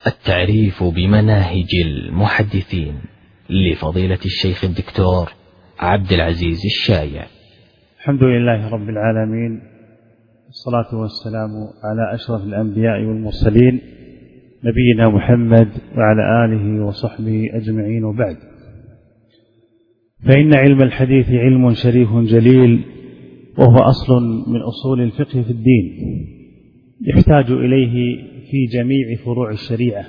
التعريف بمناهج المحدثين لفضيلة الشيخ الدكتور عبد العزيز الشايع. الحمد لله رب العالمين، والصلاة والسلام على أشرف الأنبياء والمرسلين نبينا محمد وعلى آله وصحبه أجمعين، وبعد. فإن علم الحديث علم شريف جليل، وهو أصل من أصول الفقه في الدين، يحتاج إليه في جميع فروع الشريعة،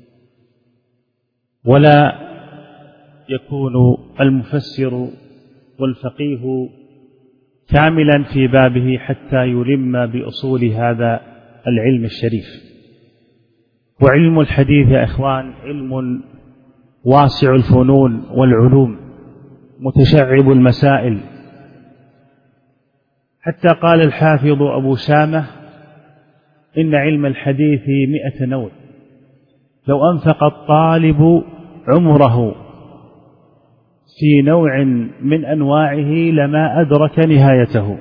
ولا يكون المفسر والفقيه كاملا في بابه حتى يلم بأصول هذا العلم الشريف. وعلم الحديث يا إخوان علم واسع الفنون والعلوم، متشعب المسائل، حتى قال الحافظ أبو شامة: إن علم الحديث 100 نوع، لو أنفق الطالب عمره في نوع من أنواعه لما أدرك نهايته.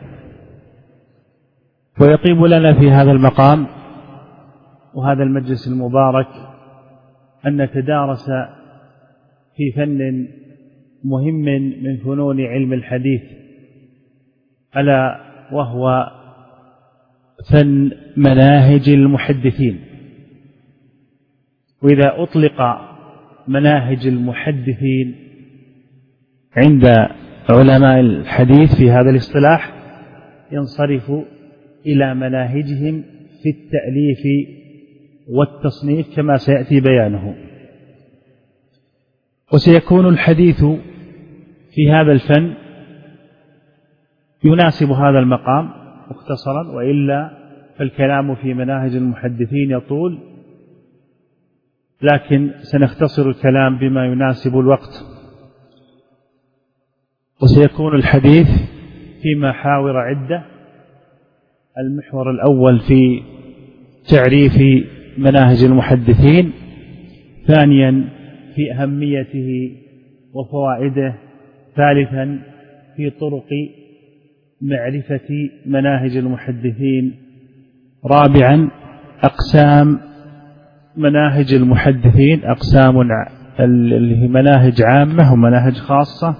ويطيب لنا في هذا المقام وهذا المجلس المبارك أن نتدارس في فن مهم من فنون علم الحديث، ألا وهو فن مناهج المحدثين. وإذا أطلق مناهج المحدثين عند علماء الحديث في هذا الاصطلاح ينصرف إلى مناهجهم في التأليف والتصنيف كما سيأتي بيانه. وسيكون الحديث في هذا الفن يناسب هذا المقام مختصرا، وإلا فالكلام في مناهج المحدثين يطول، لكن سنختصر الكلام بما يناسب الوقت. وسيكون الحديث في محاور عدة: المحور الأول في تعريف مناهج المحدثين، ثانيا في أهميته وفوائده، ثالثا في طرق معرفة مناهج المحدثين، رابعا أقسام مناهج المحدثين، أقسام مناهج عامة ومناهج خاصة،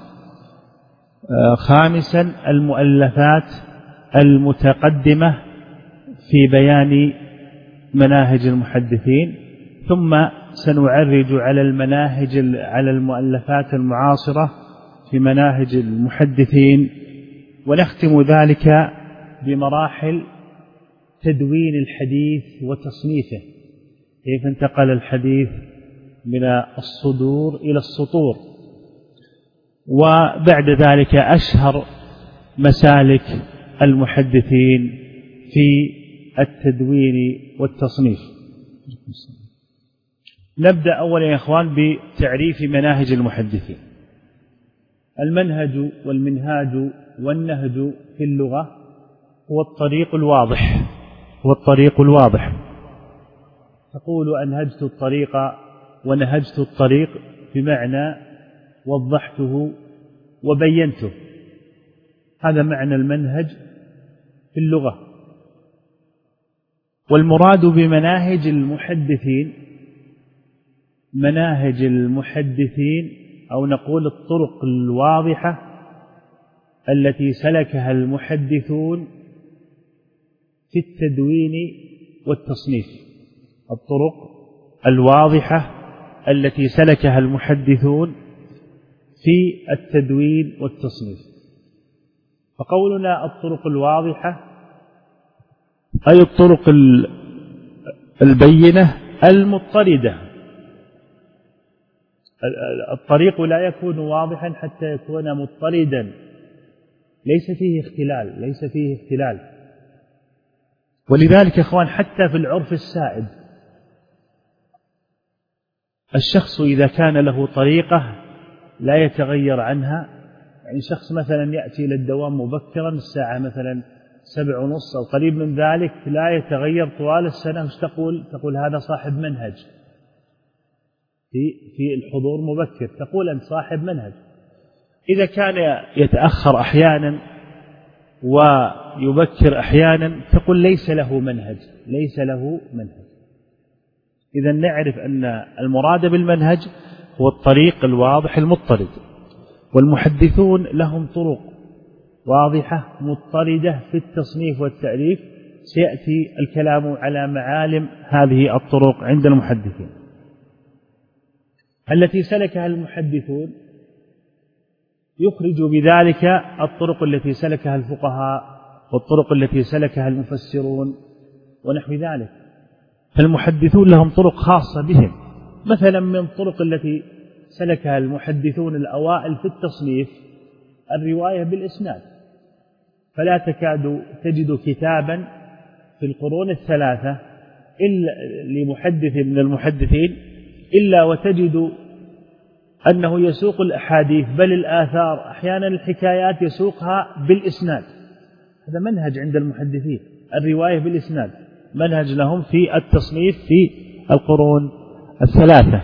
خامسا المؤلفات المتقدمة في بيان مناهج المحدثين، ثم سنعرج على المؤلفات المعاصرة في مناهج المحدثين، ونختم ذلك بمراحل تدوين الحديث وتصنيفه، كيف انتقل الحديث من الصدور إلى السطور، وبعد ذلك أشهر مسالك المحدثين في التدوين والتصنيف. نبدأ أولا يا إخوان بتعريف مناهج المحدثين. المنهج والمنهاج والنهج في اللغة هو الطريق الواضح. تقول أنهجت الطريق ونهجت الطريق، بمعنى وضحته وبينته. هذا معنى المنهج في اللغة. والمراد بمناهج المحدثين مناهج المحدثين، أو نقول الطرق الواضحة التي سلكها المحدثون في التدوين والتصنيف. الطرق الواضحة التي سلكها المحدثون في التدوين والتصنيف. فقولنا الطرق الواضحة أي الطرق البينة المضطردة. الطريق لا يكون واضحا حتى يكون مضطردا، ليس فيه اختلال. ولذلك إخوان حتى في العرف السائد، الشخص إذا كان له طريقة لا يتغير عنها، يعني شخص مثلا يأتي إلى الدوام مبكرا الساعة مثلا 7:30 أو قريب من ذلك، لا يتغير طوال السنة، وش تقول هذا صاحب منهج في الحضور مبكر، تقول أنت صاحب منهج. إذا كان يتأخر أحيانا ويبكر أحيانا، تقول ليس له منهج. إذا نعرف أن المراد بالمنهج هو الطريق الواضح المضطرد، والمحدثون لهم طرق واضحة مضطردة في التصنيف والتأليف، سيأتي الكلام على معالم هذه الطرق عند المحدثين. التي سلكها المحدثون يخرج بذلك الطرق التي سلكها الفقهاء والطرق التي سلكها المفسرون ونحو ذلك. فالمحدثون لهم طرق خاصة بهم، مثلا من الطرق التي سلكها المحدثون الأوائل في التصنيف الرواية بالإسناد، فلا تكاد تجد كتابا في القرون الثلاثة إلا لمحدث من المحدثين إلا وتجد أنه يسوق الأحاديث بل الآثار أحيانا الحكايات يسوقها بالإسناد. هذا منهج عند المحدثين، الرواية بالإسناد منهج لهم في التصنيف في القرون الثلاثة.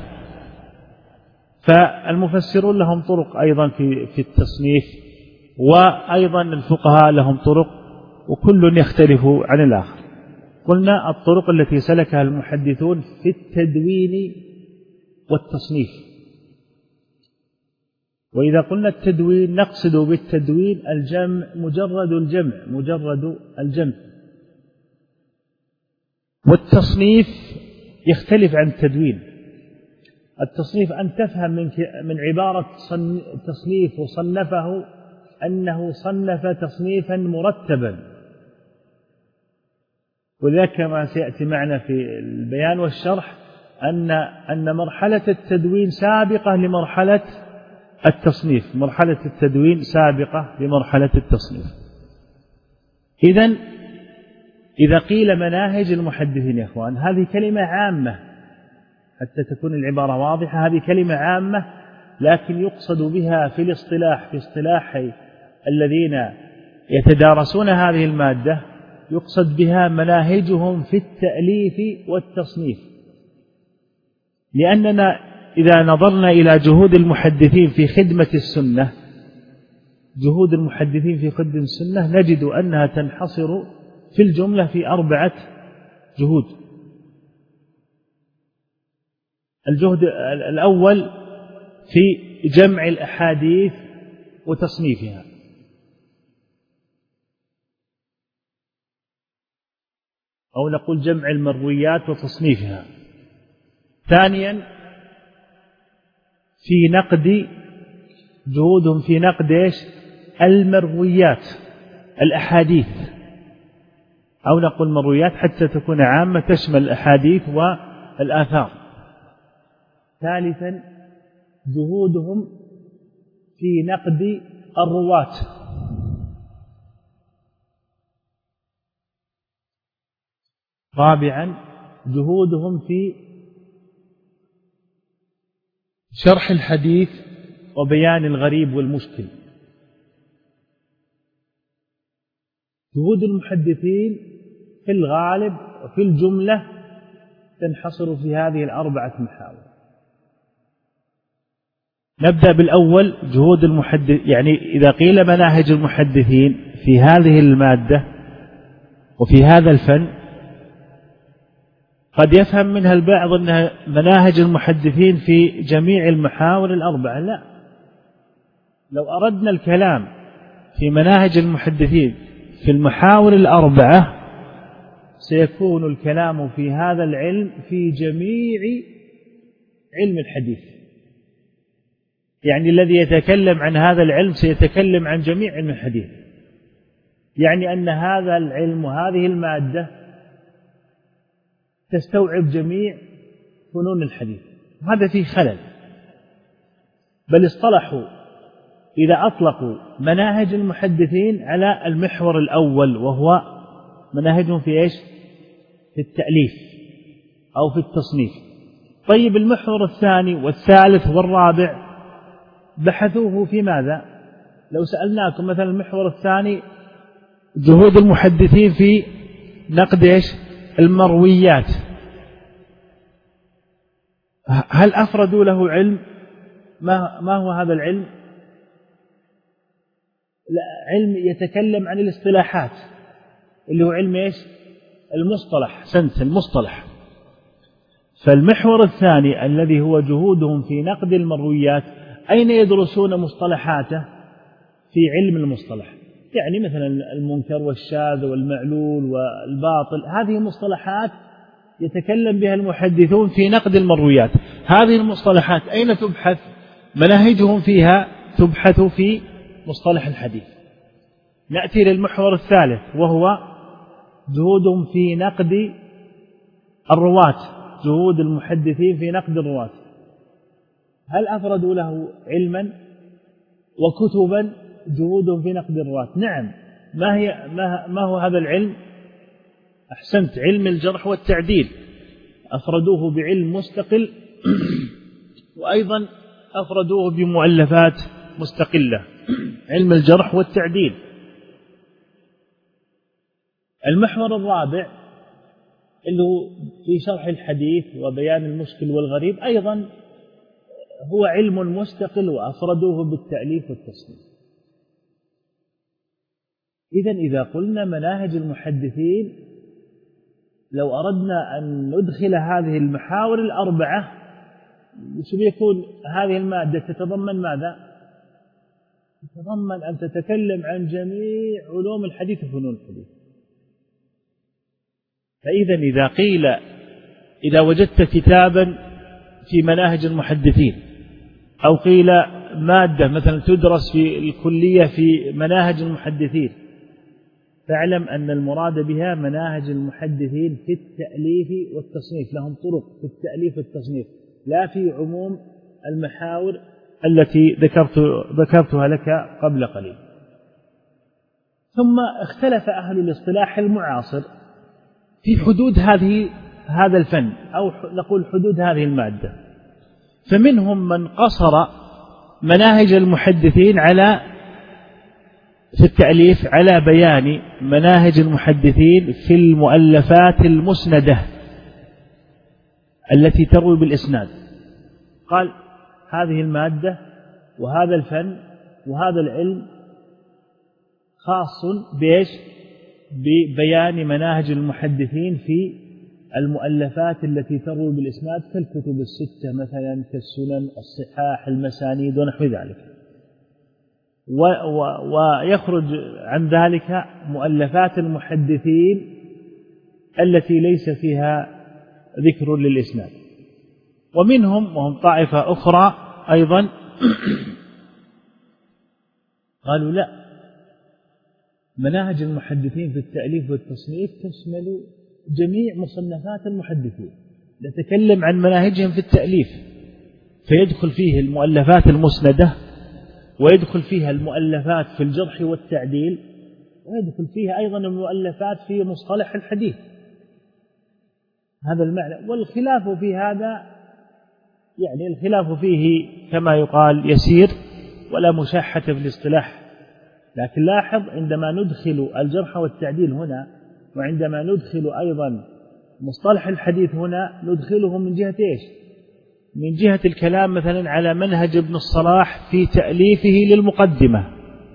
فالمفسرون لهم طرق أيضا في التصنيف، وأيضا الفقهاء لهم طرق، وكل يختلف عن الآخر. قلنا الطرق التي سلكها المحدثون في التدوين والتصنيف. وإذا قلنا التدوين نقصد بالتدوين الجمع، مجرد الجمع. والتصنيف يختلف عن التدوين. التصنيف أن تفهم من عبارة تصنيف وصنفه أنه صنف تصنيفا مرتبا، وذلك كما سيأتي معنا في البيان والشرح أن مرحلة التدوين سابقة لمرحلة التصنيف، مرحلة التدوين سابقة لمرحلة التصنيف. إذا قيل مناهج المحدثين يا أخوان، هذه كلمة عامة حتى تكون العبارة واضحة، هذه كلمة عامة لكن يقصد بها في الاصطلاح، في اصطلاح الذين يتدارسون هذه المادة، يقصد بها مناهجهم في التأليف والتصنيف. لأننا إذا نظرنا إلى جهود المحدثين في خدمة السنة، جهود المحدثين في خدمة السنة نجد أنها تنحصر في الجملة في 4 جهود. الجهد الأول في جمع الأحاديث وتصنيفها، أو نقول جمع المرويات وتصنيفها. ثانيا في نقد، جهودهم في نقد المرويات، الأحاديث، أو نقول مرويات حتى تكون عامة تشمل الأحاديث والآثار. ثالثا جهودهم في نقد الرواة. رابعا جهودهم في شرح الحديث وبيان الغريب والمشكل. جهود المحدثين في الغالب وفي الجملة تنحصر في هذه 4 محاور. نبدأ بالأول، جهود المحدث. يعني إذا قيل مناهج المحدثين في هذه المادة وفي هذا الفن، قد يفهم منها البعض أنها مناهج المحدثين في جميع المحاور 4. لا، لو أردنا الكلام في مناهج المحدثين في المحاور 4 سيكون الكلام في هذا العلم في جميع علم الحديث. يعني الذي يتكلم عن هذا العلم سيتكلم عن جميع علم الحديث، يعني أن هذا العلم وهذه المادة تستوعب جميع فنون الحديث. هذا فيه خلل، بل اصطلحوا إذا أطلقوا مناهج المحدثين على المحور الأول، وهو مناهجهم في إيش؟ في التأليف أو في التصنيف. طيب المحور الثاني والثالث والرابع بحثوه في ماذا؟ لو سألناكم مثلا المحور الثاني جهود المحدثين في نقد إيش؟ المرويات، هل أفردوا له علم؟ ما هو هذا العلم؟ لا، علم يتكلم عن الاصطلاحات، اللي هو علم إيش؟ المصطلح، المصطلح. فالمحور الثاني الذي هو جهودهم في نقد المرويات، أين يدرسون مصطلحاته؟ في علم المصطلح، يعني مثلا المنكر والشاذ والمعلول والباطل، هذه مصطلحات يتكلم بها المحدثون في نقد المرويات. هذه المصطلحات أين تبحث؟ مناهجهم فيها تبحث في مصطلح الحديث. نأتي للمحور الثالث وهو جهودهم في نقد الرواة، جهود المحدثين في نقد الرواة. هل أفردوا له علما وكتبا جهودهم في نقد الرواة؟ نعم. ما هو هذا العلم؟ أحسنت، علم الجرح والتعديل. أفردوه بعلم مستقل وأيضا أفردوه بمؤلفات مستقلة، علم الجرح والتعديل. المحور الرابع اللي هو في شرح الحديث وبيان المشكل والغريب، أيضا هو علم مستقل وأفردوه بالتأليف والتصنيف. إذا قلنا مناهج المحدثين، لو أردنا أن ندخل هذه المحاور الأربعة، سيكون هذه المادة تتضمن ماذا؟ تتضمن أن تتكلم عن جميع علوم الحديث وفنون الحديث. فإذا إذا قيل إذا وجدت كتابا في مناهج المحدثين، أو قيل مادة مثلا تدرس في الكلية في مناهج المحدثين، فاعلم أن المراد بها مناهج المحدثين في التأليف والتصنيف، لهم طرق في التأليف والتصنيف، لا في عموم المحاور التي ذكرتها لك قبل قليل. ثم اختلف أهل الاصطلاح المعاصر في حدود هذا الفن، أو نقول حدود هذه المادة. فمنهم من قصر مناهج المحدثين في التأليف على بيان مناهج المحدثين في المؤلفات المسندة التي تروي بالإسناد. قال هذه المادة وهذا الفن وهذا العلم خاص ببيان مناهج المحدثين في المؤلفات التي تروي بالإسناد، كالكتب الستة مثلا، كالسنن، الصحاح، المسانيد ونحو ذلك. ويخرج عن ذلك مؤلفات المحدثين التي ليس فيها ذكر للإسناد. ومنهم وهم طائفة أخرى أيضا قالوا لا، مناهج المحدثين في التأليف والتصنيف تشمل جميع مصنفات المحدثين، نتكلم عن مناهجهم في التأليف، فيدخل فيه المؤلفات المسندة، ويدخل فيها المؤلفات في الجرح والتعديل، ويدخل فيها أيضا المؤلفات في مصطلح الحديث. هذا المعنى. والخلاف في هذا يعني الخلاف فيه كما يقال يسير ولا مشاحة في الاصطلاح. لكن لاحظ عندما ندخل الجرح والتعديل هنا، وعندما ندخل أيضا مصطلح الحديث هنا، ندخله من جهة إيش؟ من جهة الكلام مثلا على منهج ابن الصلاح في تأليفه للمقدمة،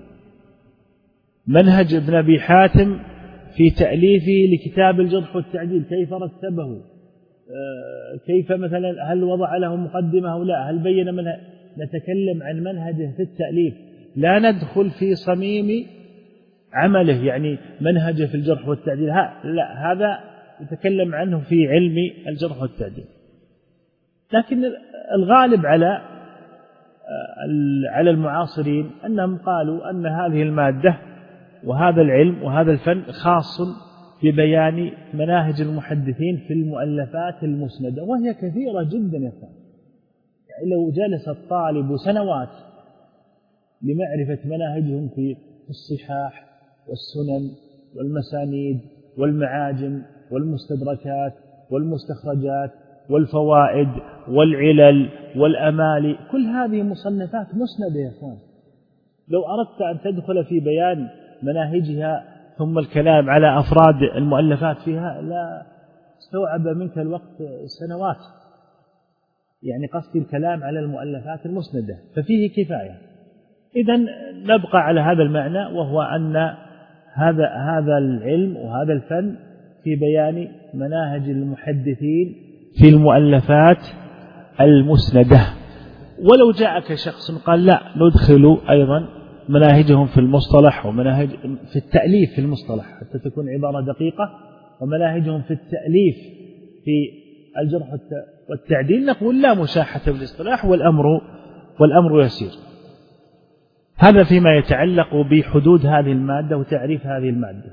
منهج ابن أبي حاتم في تأليفه لكتاب الجرح والتعديل، كيف رتبه، كيف مثلا هل وضع له مقدمة أو لا، هل بين منهج. نتكلم عن منهجه في التأليف، لا ندخل في صميم عمله، يعني منهجه في الجرح والتعديل، لا، هذا يتكلم عنه في علم الجرح والتعديل. لكن الغالب على المعاصرين أنهم قالوا أن هذه المادة وهذا العلم وهذا الفن خاص ببيان مناهج المحدثين في المؤلفات المسندة، وهي كثيرة جدا يا أخوان. يعني لو جلس الطالب سنوات لمعرفة مناهجهم في الصحاح والسنن والمسانيد والمعاجم والمستدركات والمستخرجات والفوائد والعلل والأمالي، كل هذه مصنفات مسندة يا أخوان. لو أردت أن تدخل في بيان مناهجها ثم الكلام على أفراد المؤلفات فيها، لا استوعب منك الوقت سنوات. يعني قصدي الكلام على المؤلفات المسندة ففيه كفاية. إذن نبقى على هذا المعنى، وهو أن هذا العلم وهذا الفن في بيان مناهج المحدثين في المؤلفات المسندة. ولو جاءك شخص قال لا ندخل أيضا مناهجهم في المصطلح ومناهج في التأليف في المصطلح حتى تكون عبارة دقيقة، ومناهجهم في التأليف في الجرح والتعديل، نقول لا مشاحة بالاصطلاح والأمر يسير. هذا فيما يتعلق بحدود هذه المادة وتعريف هذه المادة.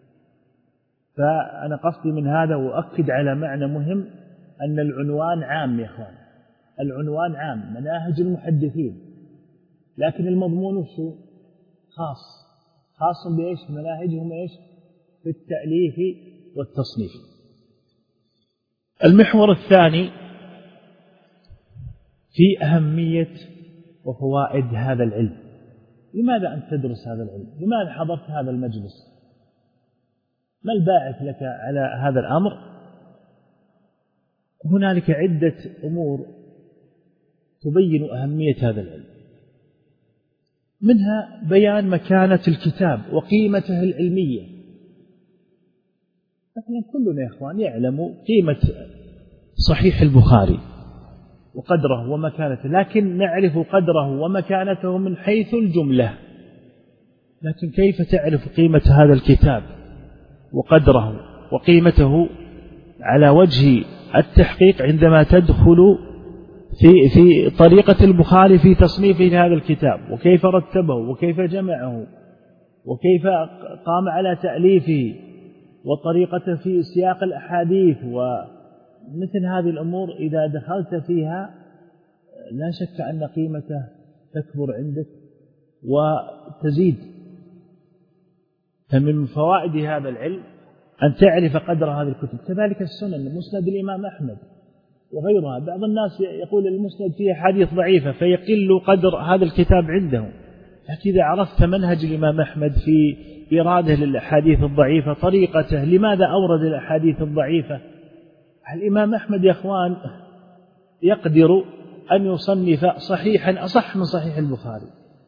فأنا قصدي من هذا وأؤكد على معنى مهم، أن العنوان عام يا إخوان، العنوان عام مناهج المحدثين، لكن المضمون شو؟ خاص بإيش؟ مناهجهم إيش؟ في التأليف والتصنيف. المحور الثاني في أهمية وفوائد هذا العلم. لماذا أنت تدرس هذا العلم؟ لماذا حضرت هذا المجلس؟ ما الباعث لك على هذا الأمر؟ هنالك عدة أمور تبين أهمية هذا العلم، منها بيان مكانة الكتاب وقيمته العلمية. نحن كلنا يا إخوان يعلم قيمة صحيح البخاري وقدره ومكانته، لكن نعرف قدره ومكانته من حيث الجملة. لكن كيف تعرف قيمة هذا الكتاب وقدره وقيمته على وجه التحقيق عندما تدخل في طريقة البخاري في تصنيفه هذا الكتاب، وكيف رتبه وكيف جمعه وكيف قام على تأليفه وطريقته في سياق الأحاديث ومثل هذه الأمور. إذا دخلت فيها لا شك أن قيمته تكبر عندك وتزيد. فمن فوائد هذا العلم أن تعرف قدر هذه الكتب. كذلك السنن، مسند الإمام أحمد وغيرها. بعض الناس يقول المسند فيه حديث ضعيفة فيقل قدر هذا الكتاب عنده، لكن إذا عرفت منهج الإمام أحمد في إراده للأحاديث الضعيفة، طريقته لماذا أورد الأحاديث الضعيفة. الإمام أحمد يا أخوان يقدر أن يصنف صحيحا أصح من صحيح البخاري،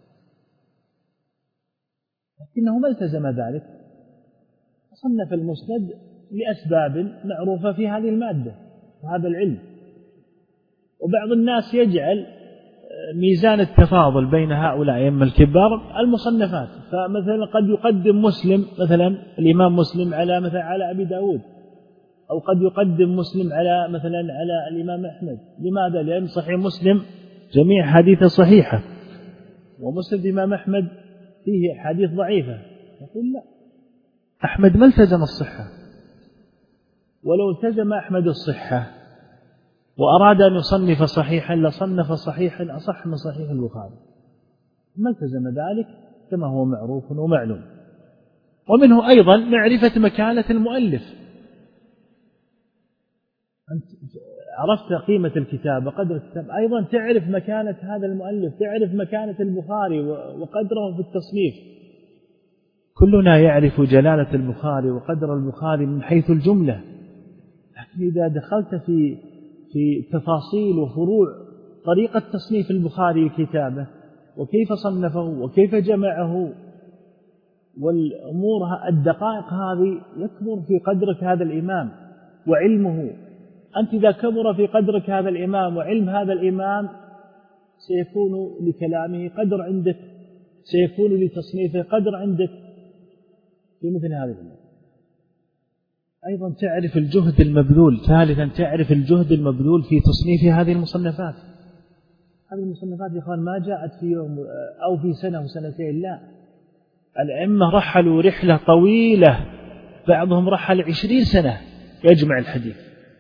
لكنه ما التزم ذلك، صنف المسند لأسباب معروفة في هذه المادة وهذا العلم. وبعض الناس يجعل ميزان التفاضل بين هؤلاء أئمة الكبار المصنفات، فمثلا قد يقدم مسلم مثلا الإمام مسلم على أبي داود، أو قد يقدم مسلم على الإمام أحمد. لماذا؟ لأن صحيح مسلم جميع حديثه صحيحة، ومسلم الإمام أحمد فيه حديث ضعيفة. يقول لا، أحمد ما التزم الصحة، ولو التزم أحمد الصحة وأراد أن يصنف صحيحا لصنف صحيحا أصح من صحيح البخاري، ما التزم ذلك كما هو معروف ومعلوم. ومنه أيضا معرفة مكانة المؤلف. أنت عرفت قيمة الكتاب وقدر الكتاب، أيضا تعرف مكانة هذا المؤلف، تعرف مكانة البخاري وقدره في التصنيف. كلنا يعرف جلالة البخاري وقدر البخاري من حيث الجملة، لكن إذا دخلت في تفاصيل وفروع طريقة تصنيف البخاري كتابه وكيف صنفه وكيف جمعه والأمور الدقائق هذه، يكبر في قدرك هذا الإمام وعلمه. أنت إذا كبر في قدرك هذا الإمام وعلم هذا الإمام، سيكون لكلامه قدر عندك، سيكون لتصنيفه قدر عندك في مثل هذا الأمور. أيضا تعرف الجهد المبذول. ثالثا تعرف الجهد المبذول في تصنيف هذه المصنفات. هذه المصنفات يا إخوان ما جاءت في يوم أو في سنة وسنتين، لا، الأئمة رحلوا رحلة طويلة، بعضهم رحل 20 سنة يجمع الحديث.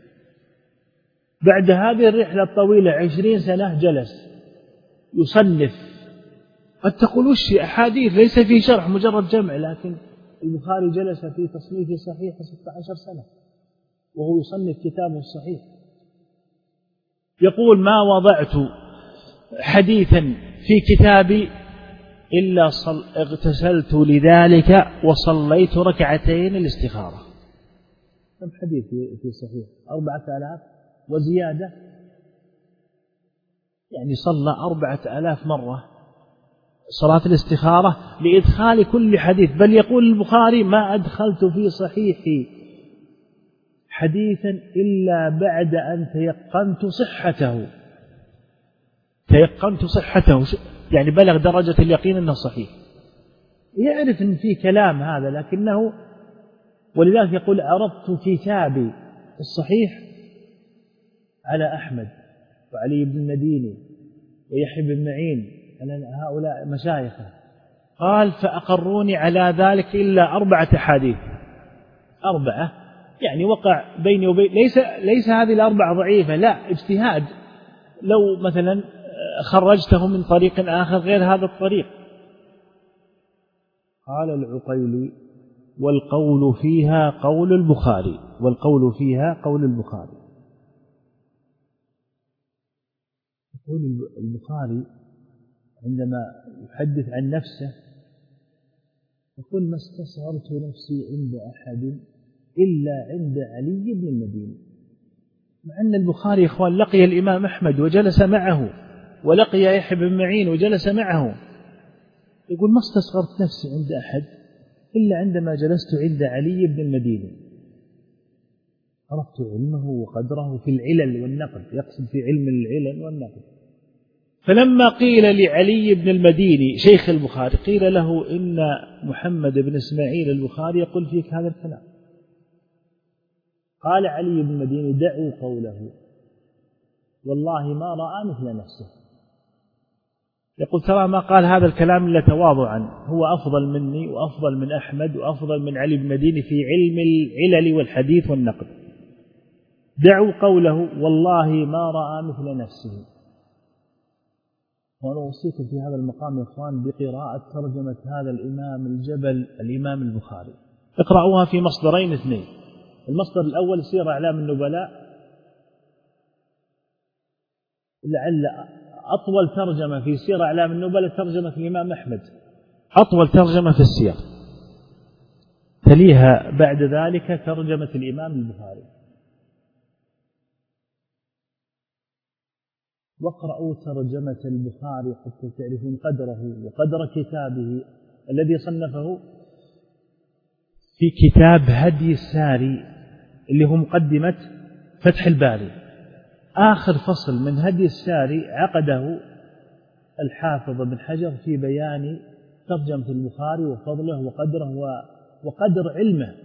بعد هذه الرحلة الطويلة 20 سنة جلس يصنف. قد تقول وش أحاديث ليس في شرح مجرد جمع، لكن البخاري جلس في تصنيف صحيح 16 سنة وهو يصنف كتابه الصحيح. يقول ما وضعت حديثا في كتابي إلا اغتسلت لذلك وصليت ركعتين الاستخارة. كم حديث في صحيح؟ 4000 وزيادة، يعني صلى 4000 مرة صلاة الاستخارة لإدخال كل حديث. بل يقول البخاري ما أدخلت في صحيحي حديثا إلا بعد أن تيقنت صحته، يعني بلغ درجة اليقين أنه صحيح، يعرف أن في كلام هذا، لكنه ولذلك يقول عرضت كتابي الصحيح على أحمد وعلي بن المديني ويحيى بن معين، هؤلاء مشايخه، قال فأقروني على ذلك إلا 4 أحاديث، 4 يعني وقع بيني وبين، ليس هذه ال4 ضعيفة، لا اجتهاد، لو مثلا خرجته من طريق آخر غير هذا الطريق. قال العقيلي والقول فيها قول البخاري، والقول فيها قول البخاري. يقول البخاري عندما يحدث عن نفسه يقول ما استصغرت نفسي عند أحد إلا عند علي بن المديني، مع أن البخاري إخوان لقي الإمام أحمد وجلس معه، ولقي يحيى بن معين وجلس معه، يقول ما استصغرت نفسي عند أحد إلا عندما جلست عند علي بن المديني، عرفت علمه وقدره في العلل والنقل، يقصد في علم العلل والنقل. فلما قيل لعلي بن المديني شيخ البخاري قيل له إن محمد بن إسماعيل البخاري يقول فيك هذا الكلام، قال علي بن المديني دعوا قوله والله ما رأى مثل نفسه، يقول ترى ما قال هذا الكلام إلا تواضعا، هو أفضل مني وأفضل من أحمد وأفضل من علي بن المديني في علم العلل والحديث والنقد، دعوا قوله والله ما رأى مثل نفسه. وأنا أوصيكم في هذا المقام يا إخوان بقراءة ترجمة هذا الإمام الجبل الإمام البخاري، اقرأوها في مصدرين 2، المصدر الأول سير أعلام النبلاء، لعل أطول ترجمة في سير أعلام النبلاء ترجمة الإمام أحمد، أطول ترجمة في السير، تليها بعد ذلك ترجمة الإمام البخاري. واقرأوا ترجمة البخاري حتى تعرفون قدره وقدر كتابه الذي صنفه في كتاب هدي الساري اللي هو مقدمة فتح الباري. آخر فصل من هدي الساري عقده الحافظ بن حجر في بيان ترجمة البخاري وفضله وقدره وقدر علمه،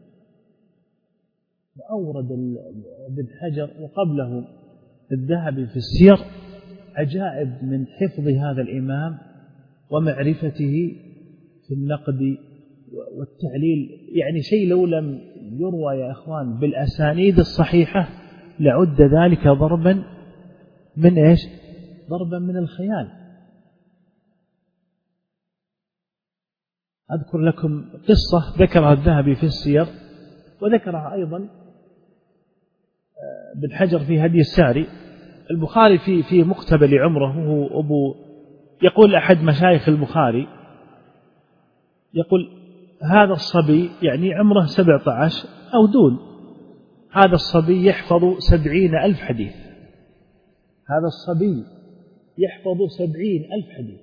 وأورد ابن حجر وقبله الذهبي في السير عجائب من حفظ هذا الإمام ومعرفته في النقد والتعليل، يعني شيء لو لم يروى يا إخوان بالأسانيد الصحيحة لعد ذلك ضربا من إيش؟ ضربا من الخيال. أذكر لكم قصة ذكرها الذهبي في السير وذكرها أيضا ابن حجر في هدي الساري. البخاري في مقتبل عمره هو يقول أحد مشايخ البخاري يقول هذا الصبي يعني عمره 17 أو دون، هذا الصبي يحفظ 70,000 حديث، هذا الصبي يحفظ 70,000 حديث.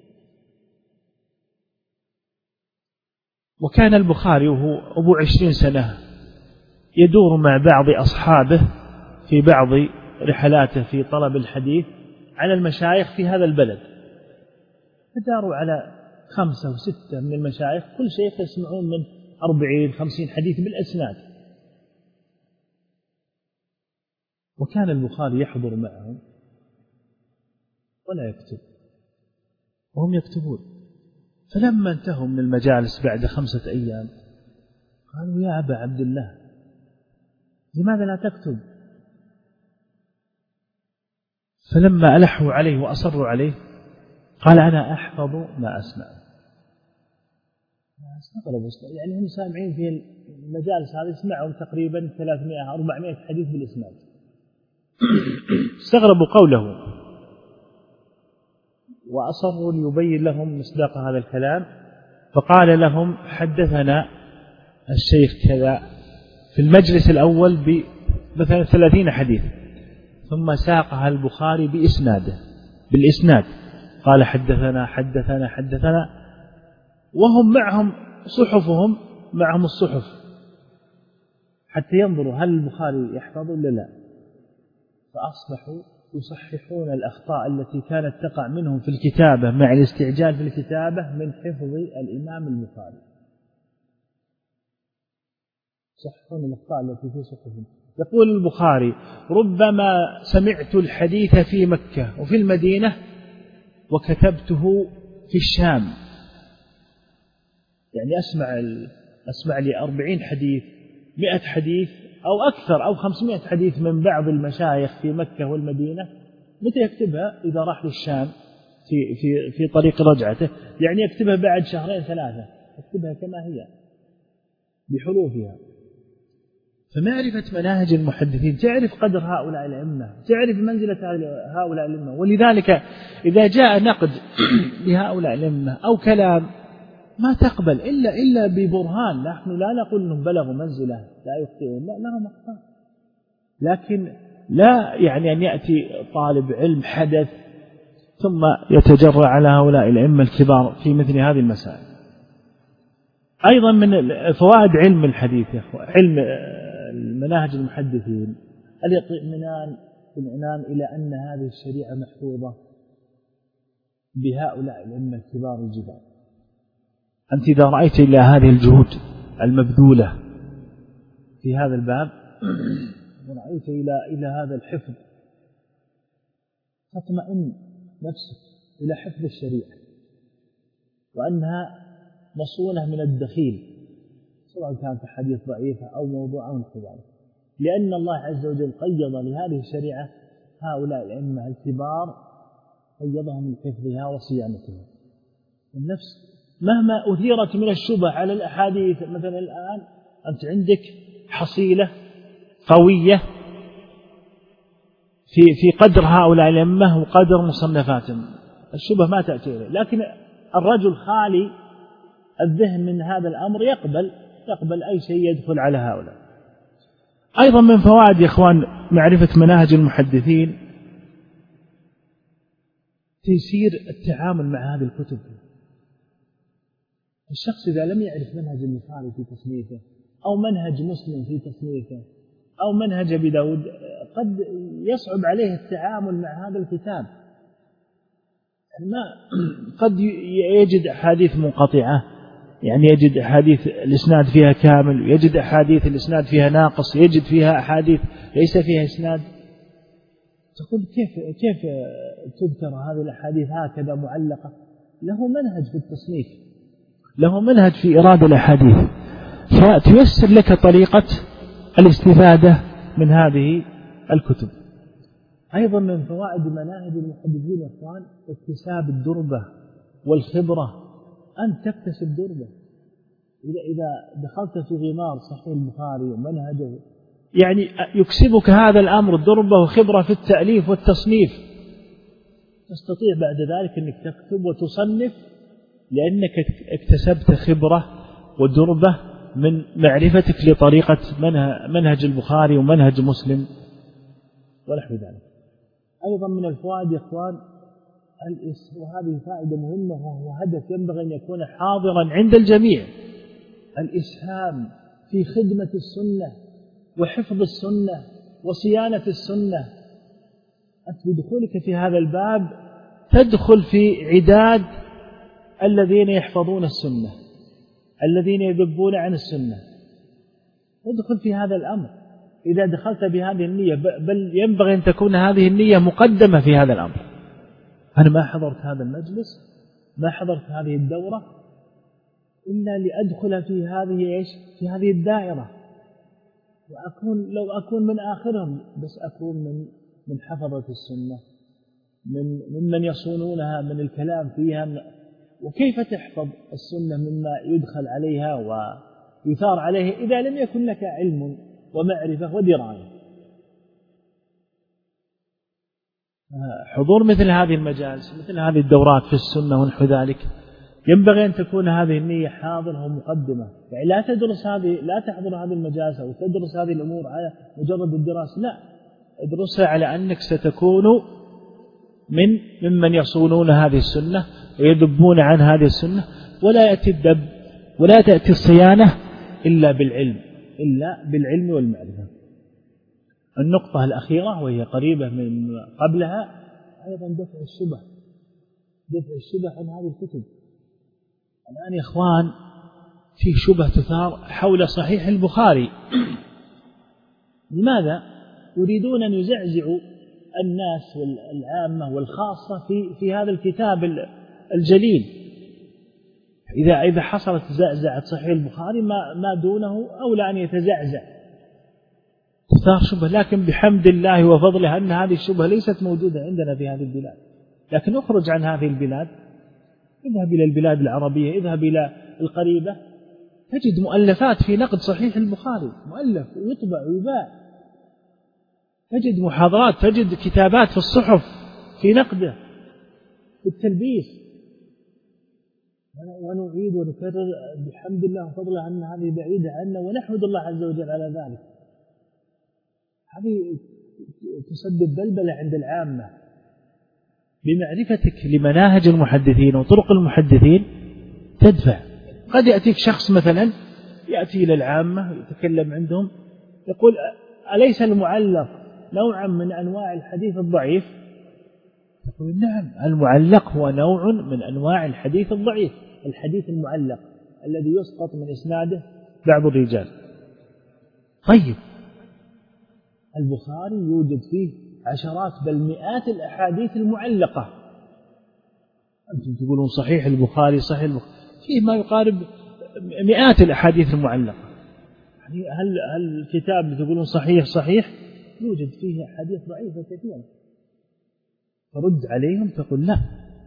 وكان البخاري وهو أبو 20 سنة يدور مع بعض أصحابه في بعض رحلاته في طلب الحديث على المشايخ في هذا البلد، فداروا على 5 و6 من المشايخ، كل شيخ يسمعون من 40-50 حديث بالأسناد. وكان البخاري يحضر معهم ولا يكتب وهم يكتبون. فلما انتهوا من المجالس بعد 5 أيام قالوا يا أبا عبد الله لماذا لا تكتب؟ فلما ألحوا عليه وأصروا عليه قال أنا أحفظ ما أسمع. استغربوا يعني هم سامعين في المجالس هذه يسمعهم تقريبا 300-400 حديث بالإسناد. استغربوا قوله وأصروا ليبين لهم مصداق هذا الكلام، فقال لهم حدثنا الشيخ كذا في المجلس الأول بمثلا 30 حديث، ثم ساقها البخاري بالإسناد قال حدثنا وهم معهم صحفهم، معهم الصحف حتى ينظروا هل البخاري يحفظ ولا لا، فأصبحوا يصححون الأخطاء التي كانت تقع منهم في الكتابة مع الاستعجال في الكتابة من حفظ الإمام البخاري، يصححون الأخطاء التي في صحفهم. يقول البخاري: ربما سمعت الحديث في مكة وفي المدينة وكتبته في الشام، يعني أسمع لي 40 حديث 100 حديث أو أكثر أو 500 حديث من بعض المشايخ في مكة والمدينة، متى يكتبها؟ إذا راح للشام في طريق رجعته، يعني يكتبها بعد 2 3 يكتبها كما هي بحروفها. فمعرفة مناهج المحدثين، تعرف قدر هؤلاء الأئمة، تعرف منزلة هؤلاء الأئمة. ولذلك إذا جاء نقد لهؤلاء الأئمة أو كلام ما تقبل إلا ببرهان. نحن لا نقول أنهم بلغوا منزلة لا يخطئون، لا لهم أخطاء، لكن لا يعني أن يأتي طالب علم حدث ثم يتجرأ على هؤلاء الأئمة الكبار في مثل هذه المسائل. أيضا من فوائد علم الحديث يا أخوة، علم المناهج المحدثين، الاطمئنان إلى أن هذه الشريعة محفوظة بهؤلاء الأئمة الكبار الجبال. أنت إذا رأيت إلى هذه الجهود المبذولة في هذا الباب ورأيت إلى هذا الحفظ، تطمئن نفسك إلى حفظ الشريعة وأنها مصونة من الدخيل، سواء كانت حديث ضعيفة أو موضوع أو كذلك، لأن الله عز وجل قيض لهذه الشريعة هؤلاء الأئمة الكبار، قيضهم لحفظها وصيانتها. النفس مهما أثيرت من الشبه على الأحاديث، مثلا الآن أنت عندك حصيلة قوية في قدر هؤلاء الأئمة وقدر مصنفاتهم، الشبه ما تأتي إليه، لكن الرجل خالي الذهن من هذا الأمر يقبل أي شيء يدخل على هؤلاء. أيضا من فوائد يا إخوان معرفة مناهج المحدثين تيسير التعامل مع هذه الكتب. الشخص إذا لم يعرف منهج البخاري في تصنيفه أو منهج مسلم في تصنيفه أو منهج أبي داود، قد يصعب عليه التعامل مع هذا الكتاب. قد يجد أحاديث منقطعة، يعني يجد أحاديث الإسناد فيها كامل، ويجد أحاديث الإسناد فيها ناقص، يجد فيها أحاديث ليس فيها إسناد. تقول كيف تذكر هذه الأحاديث هكذا معلقة؟ له منهج في التصنيف، له منهج في إيراد الأحاديث، فتيسر لك طريقة الاستفادة من هذه الكتب. أيضا من فوائد مناهج المحدثين يا إخوان اكتساب الدربة والخبرة، أن تكتسب دربة. إذا دخلت في غمار صحيح البخاري ومنهجه، يعني يكسبك هذا الأمر دربة وخبرة في التأليف والتصنيف، تستطيع بعد ذلك أنك تكتب وتصنف، لأنك اكتسبت خبرة ودربة من معرفتك لطريقة منهج البخاري ومنهج مسلم ونحو ذلك. أيضا من الفوائد يا إخوان، وهذه فائدة مهمة وهو هدف ينبغي أن يكون حاضرا عند الجميع، الإسهام في خدمة السنة وحفظ السنة وصيانة السنة. أنت بدخولك في هذا الباب تدخل في عداد الذين يحفظون السنة، الذين يذبون عن السنة، تدخل في هذا الأمر إذا دخلت بهذه النية، بل ينبغي أن تكون هذه النية مقدمة في هذا الأمر. أنا ما حضرت هذا المجلس، ما حضرت هذه الدورة إلا لأدخل في هذه الدائرة، لو أكون من آخرهم، بس أكون من حفظة السنة، ممن يصونونها من الكلام فيها. وكيف تحفظ السنة مما يدخل عليها ويثار عليه إذا لم يكن لك علم ومعرفة ودراية؟ حضور مثل هذه المجالس، مثل هذه الدورات في السنة ونحو ذلك، ينبغي أن تكون هذه النية حاضرة ومقدمة. يعني لا تحضر هذه المجالس أو تدرس هذه الأمور على مجرد الدراسة، لا، ادرسها على أنك ستكون ممن يصونون هذه السنة ويذبون عن هذه السنة. ولا يأتي الذب ولا تأتي الصيانة إلا بالعلم، إلا بالعلم والمعرفة. النقطة الأخيرة وهي قريبة من قبلها أيضا دفع الشبه عن هذه الكتب. الآن يا إخوان في شبه تثار حول صحيح البخاري. لماذا؟ يريدون أن يزعزعوا الناس والعامة والخاصة في هذا الكتاب الجليل. إذا حصلت زعزعة صحيح البخاري ما دونه أولى أن يتزعزع. تثار شبه، لكن بحمد الله وفضله أن هذه الشبهة ليست موجودة عندنا في هذه البلاد. لكن اخرج عن هذه البلاد، اذهب إلى البلاد العربية، اذهب إلى القريبة، تجد مؤلفات في نقد صحيح البخاري، مؤلف ويطبع ويباع. تجد محاضرات، تجد كتابات في الصحف في نقده، في التلبيس. ونعيد ونكرر بحمد الله وفضله أن هذه بعيدة عنا، ونحمد الله عز وجل على ذلك. هذه تسبب بلبلة عند العامة. بمعرفتك لمناهج المحدثين وطرق المحدثين تدفع. قد يأتيك شخص مثلا يأتي إلى العامة يتكلم عندهم يقول: أليس المعلق نوعا من أنواع الحديث الضعيف؟ يقول: نعم، المعلق هو نوع من أنواع الحديث الضعيف، الحديث المعلق الذي يسقط من إسناده بعض الرجال. طيب، البخاري يوجد فيه عشرات بل مئات الأحاديث المعلقة. أنتم تقولون صحيح البخاري فيه ما يقارب مئات الأحاديث المعلقة. يعني هل الكتاب تقولون صحيح يوجد فيه أحاديث ضعيفة كثيرة؟ فرد عليهم تقول: لا،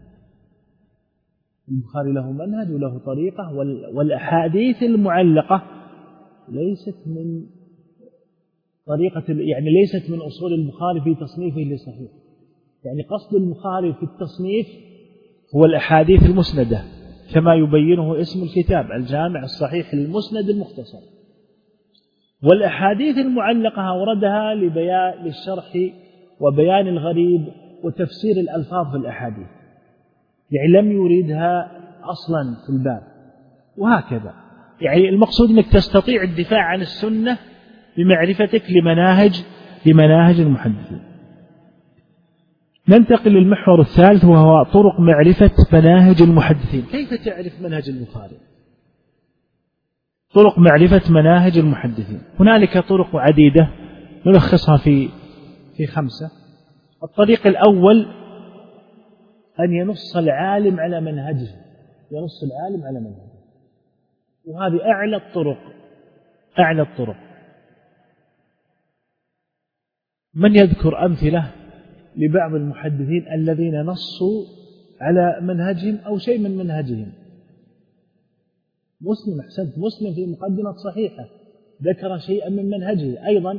البخاري له منهج وله طريقة، والأحاديث المعلقة ليست من طريقة، يعني ليست من أصول البخاري في تصنيفه لصحيح. يعني قصد البخاري في التصنيف هو الأحاديث المسندة، كما يبينه اسم الكتاب: الجامع الصحيح المسند المختصر. والأحاديث المعلقة أوردها للشرح وبيان الغريب وتفسير الألفاظ في الأحاديث، يعني لم يريدها أصلا في الباب. وهكذا يعني المقصود أنك تستطيع الدفاع عن السنة بمعرفتك لمناهج المحدثين. ننتقل للمحور الثالث، وهو طرق معرفة مناهج المحدثين. كيف تعرف منهج البخاري؟ طرق معرفة مناهج المحدثين هنالك طرق عديدة نلخصها في 5. الطريق الأول أن ينص العالم على منهجه، وهذه أعلى الطرق. من يذكر أمثلة لبعض المحدثين الذين نصوا على منهجهم أو شيء من منهجهم؟ مسلم، أحسنت، مسلم في مقدمة صحيحة ذكر شيئا من منهجه. أيضا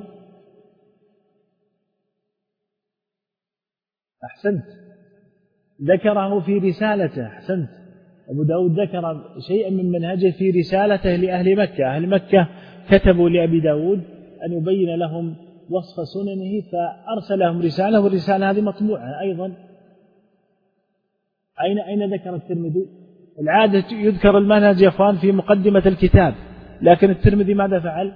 أحسنت، ذكره في رسالته. أحسنت، أبو داود ذكر شيئا من منهجه في رسالته لأهل مكة. أهل مكة كتبوا لأبي داود أن يبين لهم وصف سننه، فأرسل لهم رسالة، والرسالة هذه مطبوعة. أيضا أين ذكر الترمذي؟ العادة يذكر المنهج يا أخوان في مقدمة الكتاب، لكن الترمذي ماذا فعل؟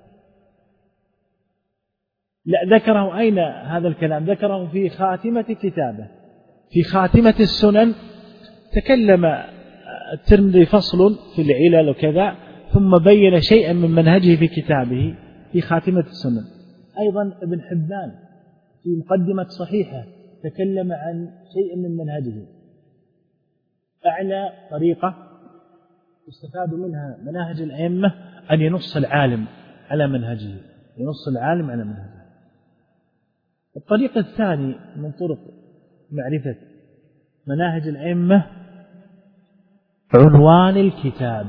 لا، ذكره أين هذا الكلام؟ ذكره في خاتمة كتابه، في خاتمة السنن. تكلم الترمذي فصل في العلل وكذا، ثم بين شيئا من منهجه في كتابه في خاتمة السنن. أيضا ابن حبان في مقدمة صحيحة تكلم عن شيء من منهجه. أعلى طريقة يستفاد منها مناهج الأئمة أن ينص العالم على منهجه، الطريقة الثاني من طرق معرفة مناهج الأئمة عنوان الكتاب.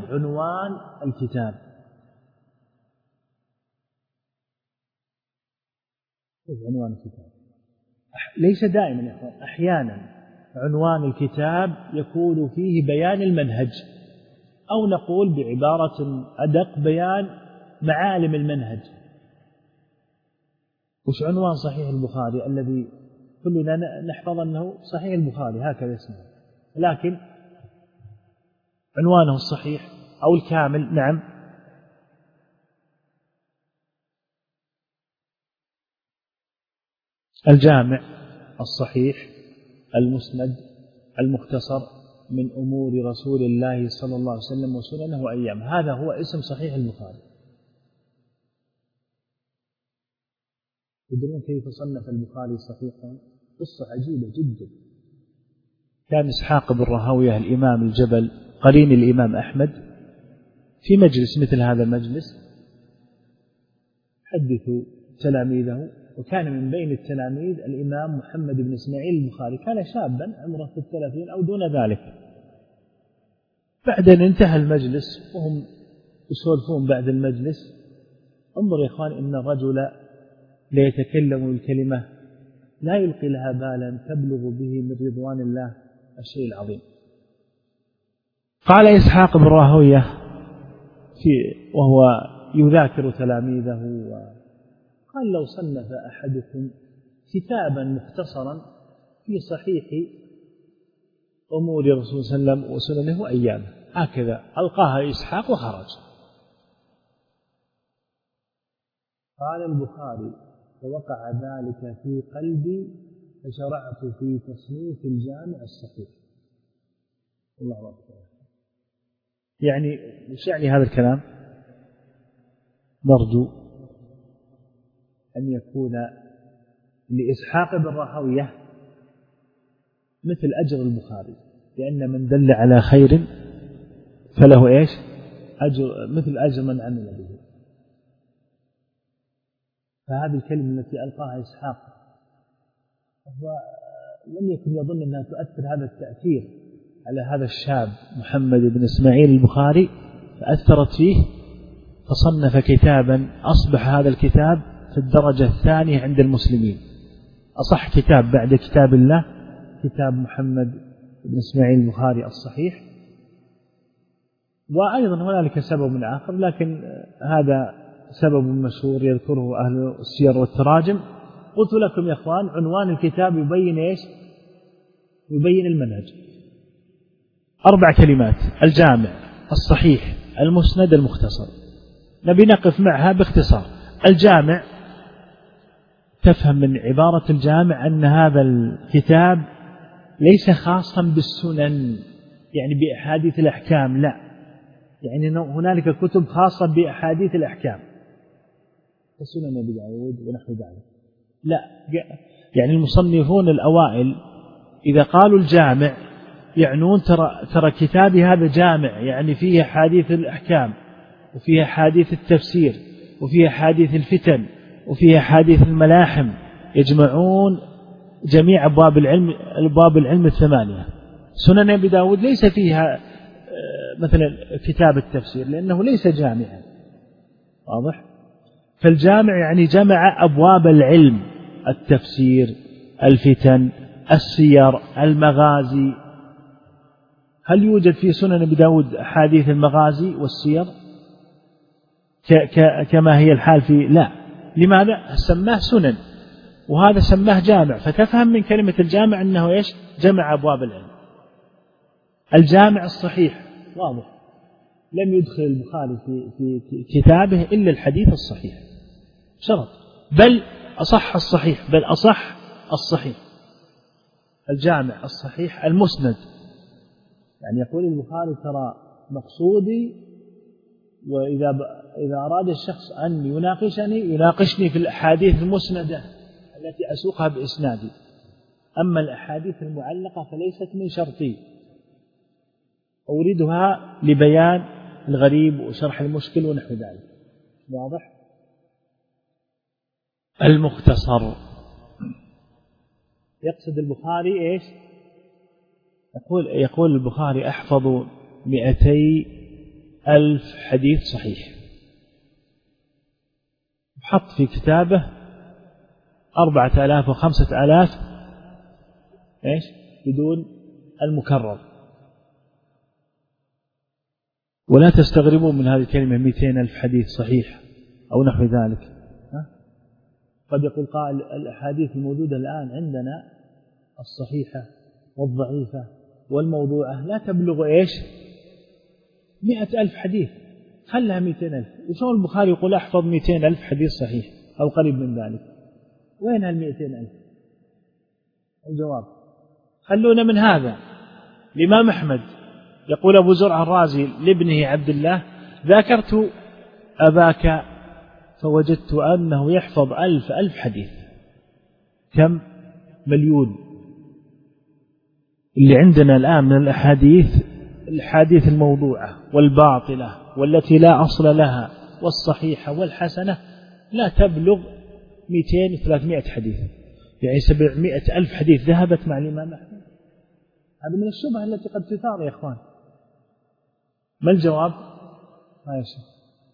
عنوان الكتاب ليس دائما، أحيانا عنوان الكتاب يكون فيه بيان المنهج، أو نقول بعبارة أدق بيان معالم المنهج. وش عنوان صحيح البخاري الذي كلنا نحفظ أنه صحيح البخاري هكذا اسمه، لكن عنوانه الصحيح أو الكامل. نعم، الجامع الصحيح المسند المختصر من أمور رسول الله صلى الله عليه وسلم وسننه وأيامه، هذا هو اسم صحيح البخاري. تدرون كيف صنف البخاري صحيحا؟ قصة عجيبة جدا. كان إسحاق بن راهويه الإمام الجبل قرين الإمام أحمد في مجلس مثل هذا المجلس حدثوا تلاميذه، وكان من بين التلاميذ الإمام محمد بن إسماعيل البخاري، كان شابا عمره في 30 أو دون ذلك. بعدين انتهى المجلس وهم يسولفون بعد المجلس، انظر يا إخوان إن الرجل ليتكلم الكلمة لا يلقي لها بالا تبلغ به من رضوان الله الشيء العظيم. قال إسحاق بن راهويه وهو يذاكر تلاميذه، قال لو صنف أحدكم كتابا مختصرا في صحيح أمور رسول صلى الله عليه وسلم وسننه وأيامه، هكذا ألقاها إسحاق وخرج. قال البخاري فوقع ذلك في قلبي فشرعت في تصنيف الجامع الصحيح. الله أكبر. يعني وش يعني هذا الكلام؟ نرجو أن يكون لإسحاق بن راهويه مثل أجر البخاري، لأن من دل على خير فله إيش؟ أجر مثل أجر من عمل به. فهذه الكلمة التي ألقاها إسحاق لم يكن يظن أنها تؤثر هذا التأثير على هذا الشاب محمد بن إسماعيل البخاري، فأثرت فيه فصنف كتابا أصبح هذا الكتاب في الدرجة الثانية عند المسلمين، أصح كتاب بعد كتاب الله كتاب محمد بن إسماعيل البخاري الصحيح. وأيضا هنالك سبب آخر، لكن هذا سبب مشهور يذكره أهل السير والتراجم. قلت لكم يا إخوان عنوان الكتاب يبين إيش؟ يبين المنهج. 4 كلمات: الجامع الصحيح المسند المختصر. نبي نقف معها باختصار. الجامع تفهم من عبارة الجامع أن هذا الكتاب ليس خاصا بالسنن يعني بأحاديث الأحكام، لا، يعني هنالك كتب خاصة بأحاديث الأحكام السنن أبي داود ونحو ذلك، لا، يعني المصنفون الأوائل إذا قالوا الجامع يعنون ترى كتابي هذا جامع، يعني فيه أحاديث الأحكام وفيه أحاديث التفسير وفيه أحاديث الفتن وفيه أحاديث الملاحم، يجمعون جميع أبواب العلم 8. سنن أبي داود ليس فيها مثلا كتاب التفسير لأنه ليس جامعا، واضح؟ فالجامع يعني جمع أبواب العلم: التفسير، الفتن، السير، المغازي. هل يوجد في سنن أبي داود أحاديث المغازي والسير كما هي الحال في؟ لا. لماذا؟ سماه سنن وهذا سماه جامع، فتفهم من كلمة الجامع أنه إيش؟ جمع أبواب العلم. الجامع الصحيح واضح، لم يدخل البخاري في كتابه إلا الحديث الصحيح شرط، بل أصح الصحيح، بل أصح الصحيح. الجامع الصحيح المسند، يعني يقول البخاري ترى مقصودي، وإذا أراد الشخص أن يناقشني في الأحاديث المسندة التي أسوقها بإسنادي، أما الأحاديث المعلقة فليست من شرطي، أوردها لبيان الغريب وشرح المشكل ونحو ذلك. واضح؟ المختصر يقصد البخاري إيش؟ يقول البخاري أحفظ 200,000 حديث صحيح، حط في كتابه 4,000 و5,000 إيش؟ بدون المكرر. ولا تستغربوا من هذه الكلمة 200,000 حديث صحيح أو نحو ذلك. قد يقول قائل الأحاديث الموجودة الآن عندنا الصحيحة والضعيفة والموضوعة لا تبلغ إيش؟ 100,000 حديث، خلها 200,000. وشون البخاري يقول أحفظ 200,000 حديث صحيح أو قريب من ذلك؟ وين هال 200,000؟ الجواب خلونا من هذا. الإمام أحمد يقول أبو زرع الرازي لابنه عبد الله: ذاكرت أباك فوجدت أنه يحفظ 1000 حديث. كم؟ مليون. اللي عندنا الآن من الأحاديث الموضوعة والباطلة والتي لا أصل لها والصحيحة والحسنة لا تبلغ 200-300 حديث، يعني 700,000 حديث ذهبت مع الإمام أحمد. هذا من الشبهة التي قد تثار يا إخوان. ما الجواب؟ ما يشاء.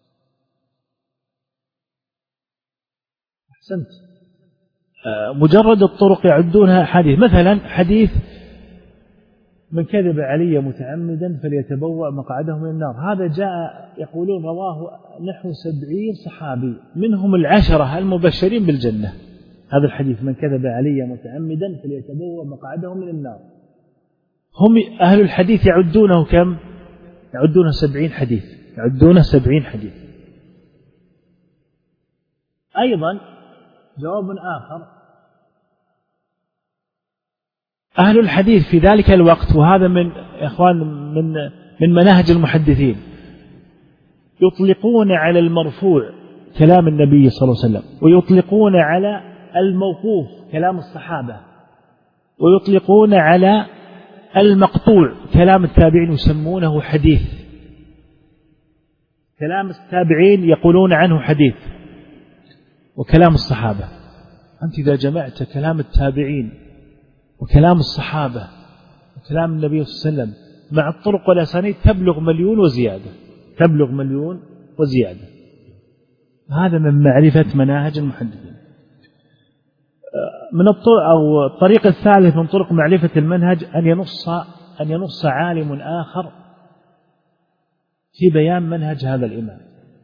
أحسنت. مجرد الطرق يعدونها حديث. مثلا حديث: من كذب علي متعمدا فليتبوأ مقعده من النار. هذا جاء يقولون رواه نحو 70 صحابي، منهم 10 المبشرين بالجنة. هذا الحديث: من كذب علي متعمدا فليتبوأ مقعده من النار. هم أهل الحديث يعدونه كم؟ يعدونه 70 حديث. يعدونه 70 حديث. أيضا جواب آخر: أهل الحديث في ذلك الوقت، وهذا من إخوان من مناهج المحدثين، يطلقون على المرفوع كلام النبي صلى الله عليه وسلم، ويطلقون على الموقوف كلام الصحابة، ويطلقون على المقطوع كلام التابعين يسمونه حديث. كلام التابعين يقولون عنه حديث، وكلام الصحابة. أنت إذا جمعت كلام التابعين وكلام الصحابة وكلام النبي صلى الله عليه وسلم مع الطرق والأسانيد تبلغ 1,000,000 وزيادة. تبلغ 1,000,000 وزيادة. هذا من معرفة مناهج المحدثين. من الطريق الثالث من طرق معرفة المنهج أن ينص عالم آخر في بيان منهج هذا الإمام.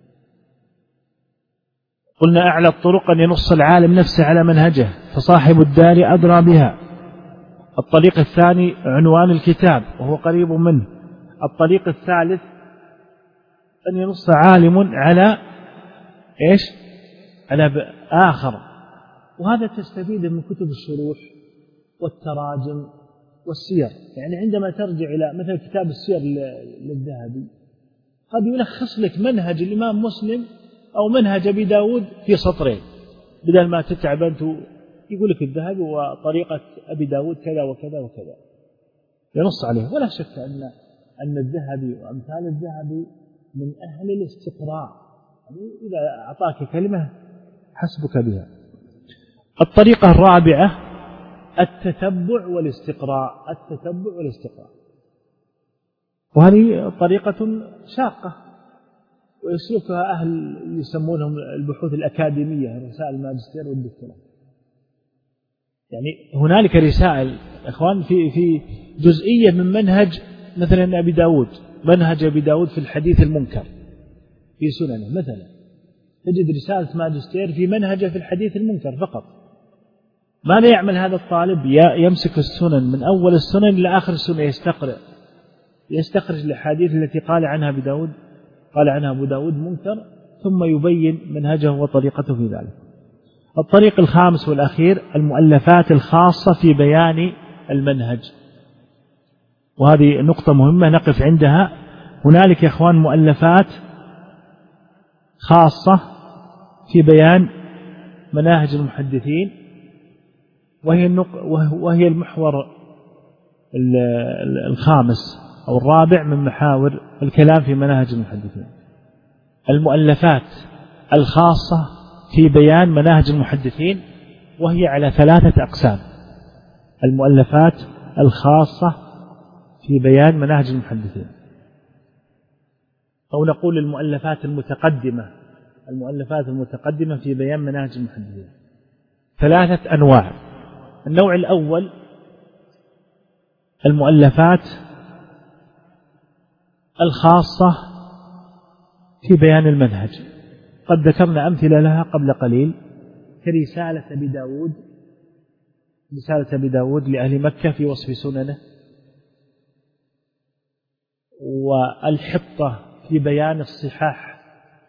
قلنا أعلى الطرق أن ينص العالم نفسه على منهجه، فصاحب الدار أدرى بها. الطريق الثاني عنوان الكتاب وهو قريب منه. الطريق الثالث أن ينص عالم على إيش؟ على آخر. وهذا تستفيد من كتب الشروح والتراجم والسير. يعني عندما ترجع إلى مثل كتاب السير للذهبي قد يلخص لك منهج الإمام مسلم أو منهج أبي داود في سطرين، بدل ما تتعب أنت. يقول لك الذهبي وطريقة أبي داود كذا وكذا وكذا، ينص عليه. ولا شك أن الذهبي وأمثال الذهبي من أهل الاستقراء، يعني إذا أعطاك كلمة حسبك بها. الطريقة الرابعة التتبع والاستقراء. التتبع والاستقراء، وهذه طريقة شاقة ويسلكها أهل يسمونهم البحوث الأكاديمية، رسائل الماجستير والدكتوراه. يعني هنالك رسائل إخوان في جزئية من منهج مثلا أبي داود، منهج أبي داود في الحديث المنكر في سننه مثلا، تجد رسالة ماجستير في منهجه في الحديث المنكر فقط. ماذا يعمل هذا الطالب؟ يمسك السنن من أول السنن إلى آخر السنن، يستخرج الأحاديث التي قال عنها أبو داود منكر، ثم يبين منهجه وطريقته في ذلك. الطريق الخامس والأخير المؤلفات الخاصة في بيان المنهج، وهذه نقطة مهمة نقف عندها. هنالك يا إخوان مؤلفات خاصة في بيان مناهج المحدثين، وهي المحور الخامس أو الرابع من محاور الكلام في مناهج المحدثين. المؤلفات الخاصة في بيان مناهج المحدثين، وهي على 3 أقسام. المؤلفات الخاصة في بيان مناهج المحدثين، أو نقول المؤلفات المتقدمة في بيان مناهج المحدثين 3 أنواع. النوع الأول المؤلفات الخاصة في بيان المنهج، قد ذكرنا أمثلة لها قبل قليل، كرسالة أبي داود لأهل مكة في وصف سننه، والحطة في بيان الصحاح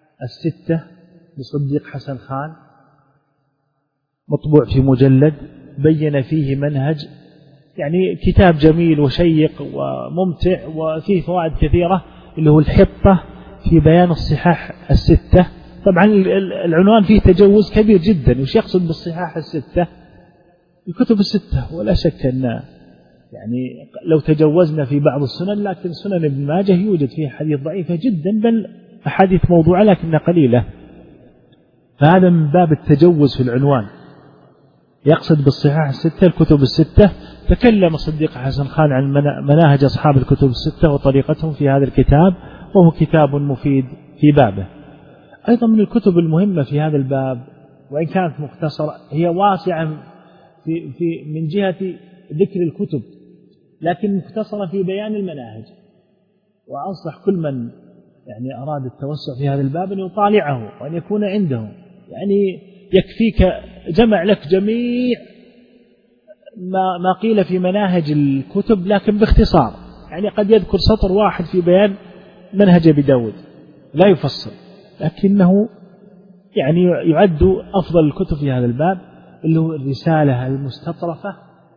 6 لصديق حسن خان مطبوع في مجلد، بين فيه منهج، يعني كتاب جميل وشيق وممتع وفيه فوائد كثيرة، اللي هو الحطة في بيان الصحاح الستة. طبعا العنوان فيه تجوز كبير جدا، وش يقصد بالصحاح الستة؟ الكتب الستة، ولا شك أن يعني لو تجوزنا في بعض السنن، لكن سنن ابن ماجه يوجد فيها حديث ضعيفة جدا، بل أحاديث موضوعة لكنها قليلة، فهذا من باب التجوز في العنوان. يقصد بالصحاح الستة الكتب الستة. تكلم الصديق حسن خان عن مناهج أصحاب الكتب الستة وطريقتهم في هذا الكتاب، وهو كتاب مفيد في بابه. أيضا من الكتب المهمة في هذا الباب، وإن كانت مختصرة، هي واسعة من جهة ذكر الكتب، لكن مختصرة في بيان المناهج. وأنصح كل من يعني أراد التوسع في هذا الباب أن يطالعه وأن يكون عنده، يعني يكفيك جمع لك جميع ما قيل في مناهج الكتب لكن باختصار. يعني قد يذكر سطر واحد في بيان منهج أبي داود لا يفصل، لكنه يعني يعد أفضل الكتب في هذا الباب، اللي هو الرسالة المستطرفة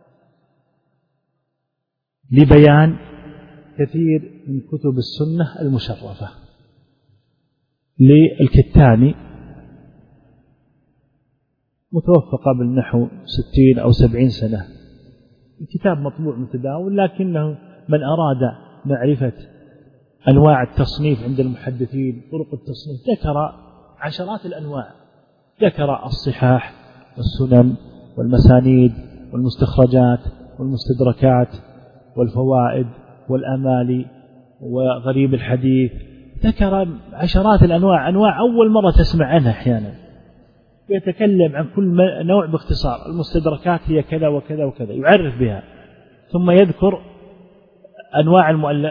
لبيان كثير من كتب السنة المشرفة للكتاني، متوفى قبل نحو 60 أو 70 سنة. الكتاب مطبوع متداول، لكنه من أراد معرفة أنواع التصنيف عند المحدثين، طرق التصنيف، ذكر عشرات الأنواع، ذكر الصحاح والسنن والمسانيد والمستخرجات والمستدركات والفوائد والأمالي وغريب الحديث، ذكر عشرات الأنواع، أنواع أول مرة تسمع عنها أحيانا. يتكلم عن كل نوع باختصار. المستدركات هي كذا وكذا وكذا، يعرف بها، ثم يذكر أنواع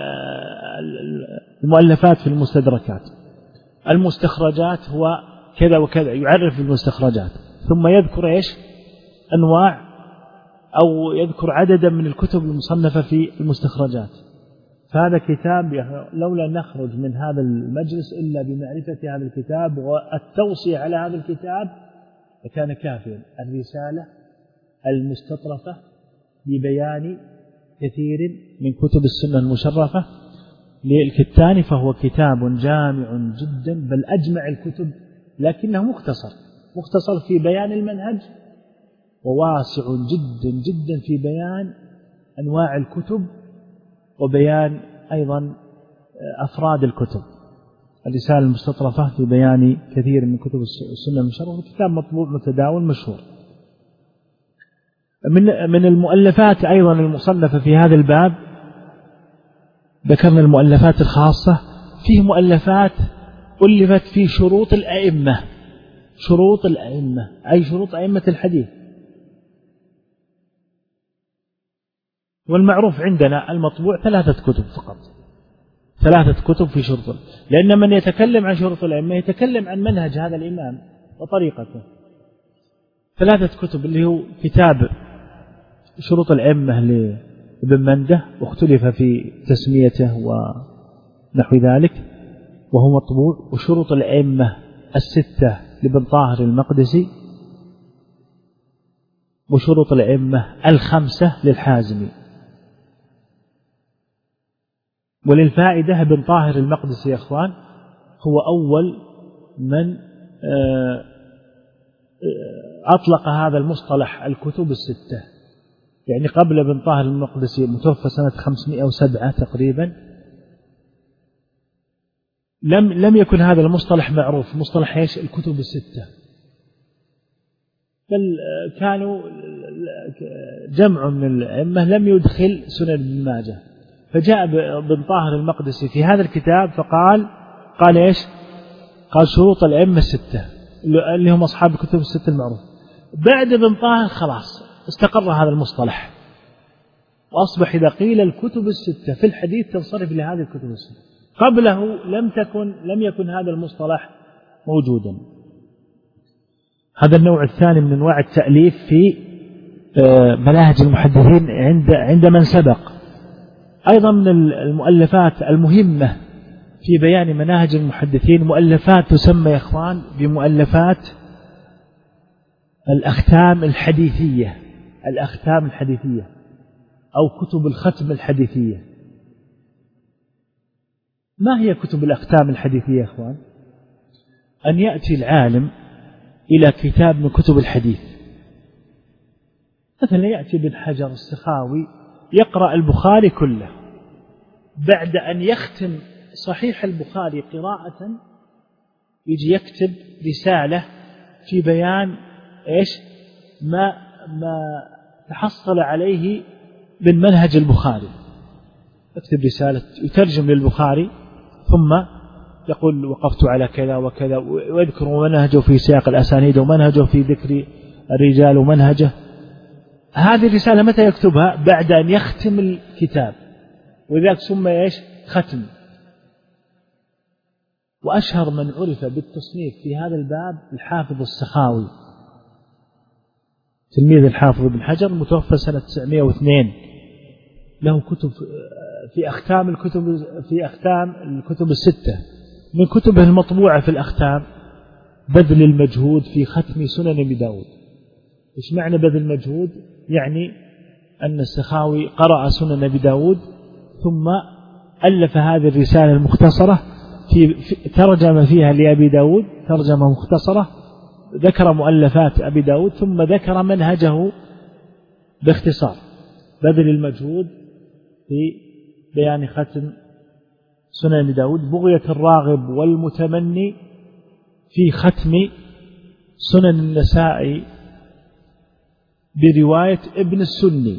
المؤلفات في المستدركات. المستخرجات هو كذا وكذا، يعرف بالمستخرجات، ثم يذكر إيش؟ أنواع، أو يذكر عددا من الكتب المصنفة في المستخرجات. فهذا كتاب لولا نخرج من هذا المجلس إلا بمعرفة هذا الكتاب والتوصية على هذا الكتاب فكان كافيا. الرسالة المستطرفة لبيان كثير من كتب السنة المشرفة للكتاني، فهو كتاب جامع جدا، بل أجمع الكتب، لكنه مختصر في بيان المنهج، وواسع جدا جدا في بيان أنواع الكتب وبيان أيضا أفراد الكتب. الرسالة المستطرفة في بيان كثير من كتب السنة المشرفة، كتاب مطبوع متداول مشهور. من المؤلفات أيضا المصنفة في هذا الباب، ذكرنا المؤلفات الخاصة، فيه مؤلفات ألفت في شروط الأئمة، شروط الأئمة أي شروط أئمة الحديث. والمعروف عندنا المطبوع 3 كتب فقط، 3 كتب في شروط، لأن من يتكلم عن شروط الأئمة يتكلم عن منهج هذا الإمام وطريقته. 3 كتب، اللي هو كتاب شروط الأئمة لابن منده، واختلف في تسميته ونحو ذلك، وهو مطبوع. وشروط الأئمة 6 لابن طاهر المقدسي، وشروط الأئمة 5 للحازمي. وللفائدة ابن طاهر المقدسي يا أخوان هو أول من أطلق هذا المصطلح الكتب 6. يعني قبل ابن طاهر المقدسي، متوفى سنة 507 تقريبا، لم يكن هذا المصطلح معروف، مصطلح ايش؟ الكتب 6. بل كانوا جمع من الأئمة لم يدخل سنن ابن ماجه، فجاء ابن طاهر المقدسي في هذا الكتاب فقال ايش؟ قال شروط الأئمة 6 اللي هم أصحاب الكتب 6 المعروف. بعد ابن طاهر خلاص استقر هذا المصطلح، وأصبح إذا قيل الكتب 6 في الحديث تنصرف لهذه الكتب 6. قبله لم يكن هذا المصطلح موجودا. هذا النوع الثاني من أنواع التأليف في مناهج المحدثين عند من سبق. أيضا من المؤلفات المهمة في بيان مناهج المحدثين مؤلفات تسمى يا إخوان بمؤلفات الأختام الحديثية. الأختام الحديثية أو كتب الختم الحديثية. ما هي كتب الأختام الحديثية يا أخوان؟ أن يأتي العالم إلى كتاب من كتب الحديث، مثلا يأتي ابن حجر السخاوي يقرأ البخاري كله، بعد أن يختم صحيح البخاري قراءة يجي يكتب رسالة في بيان ما تحصل عليه من منهج البخاري. يكتب رسالة يترجم للبخاري ثم يقول وقفت على كذا وكذا، ويذكر منهجه في سياق الأسانيد ومنهجه في ذكر الرجال ومنهجه. هذه الرسالة متى يكتبها؟ بعد أن يختم الكتاب، وذلك سمى ختم. وأشهر من عرف بالتصنيف في هذا الباب الحافظ السخاوي، تلميذ الحافظ ابن حجر، متوفى سنة 902. له كتب في أختام الكتب الستة. من كتبه المطبوعة في الأختام بذل المجهود في ختم سنن أبي داود. إيش معنى بذل المجهود؟ يعني أن السخاوي قرأ سنن أبي داود ثم ألف هذه الرسالة المختصرة ترجم فيها لأبي داود ترجمة مختصرة، ذكر مؤلفات أبي داود ثم ذكر منهجه باختصار. بذل المجهود في بيان ختم سنن داود. بغية الراغب والمتمني في ختم سنن النسائي برواية ابن السني.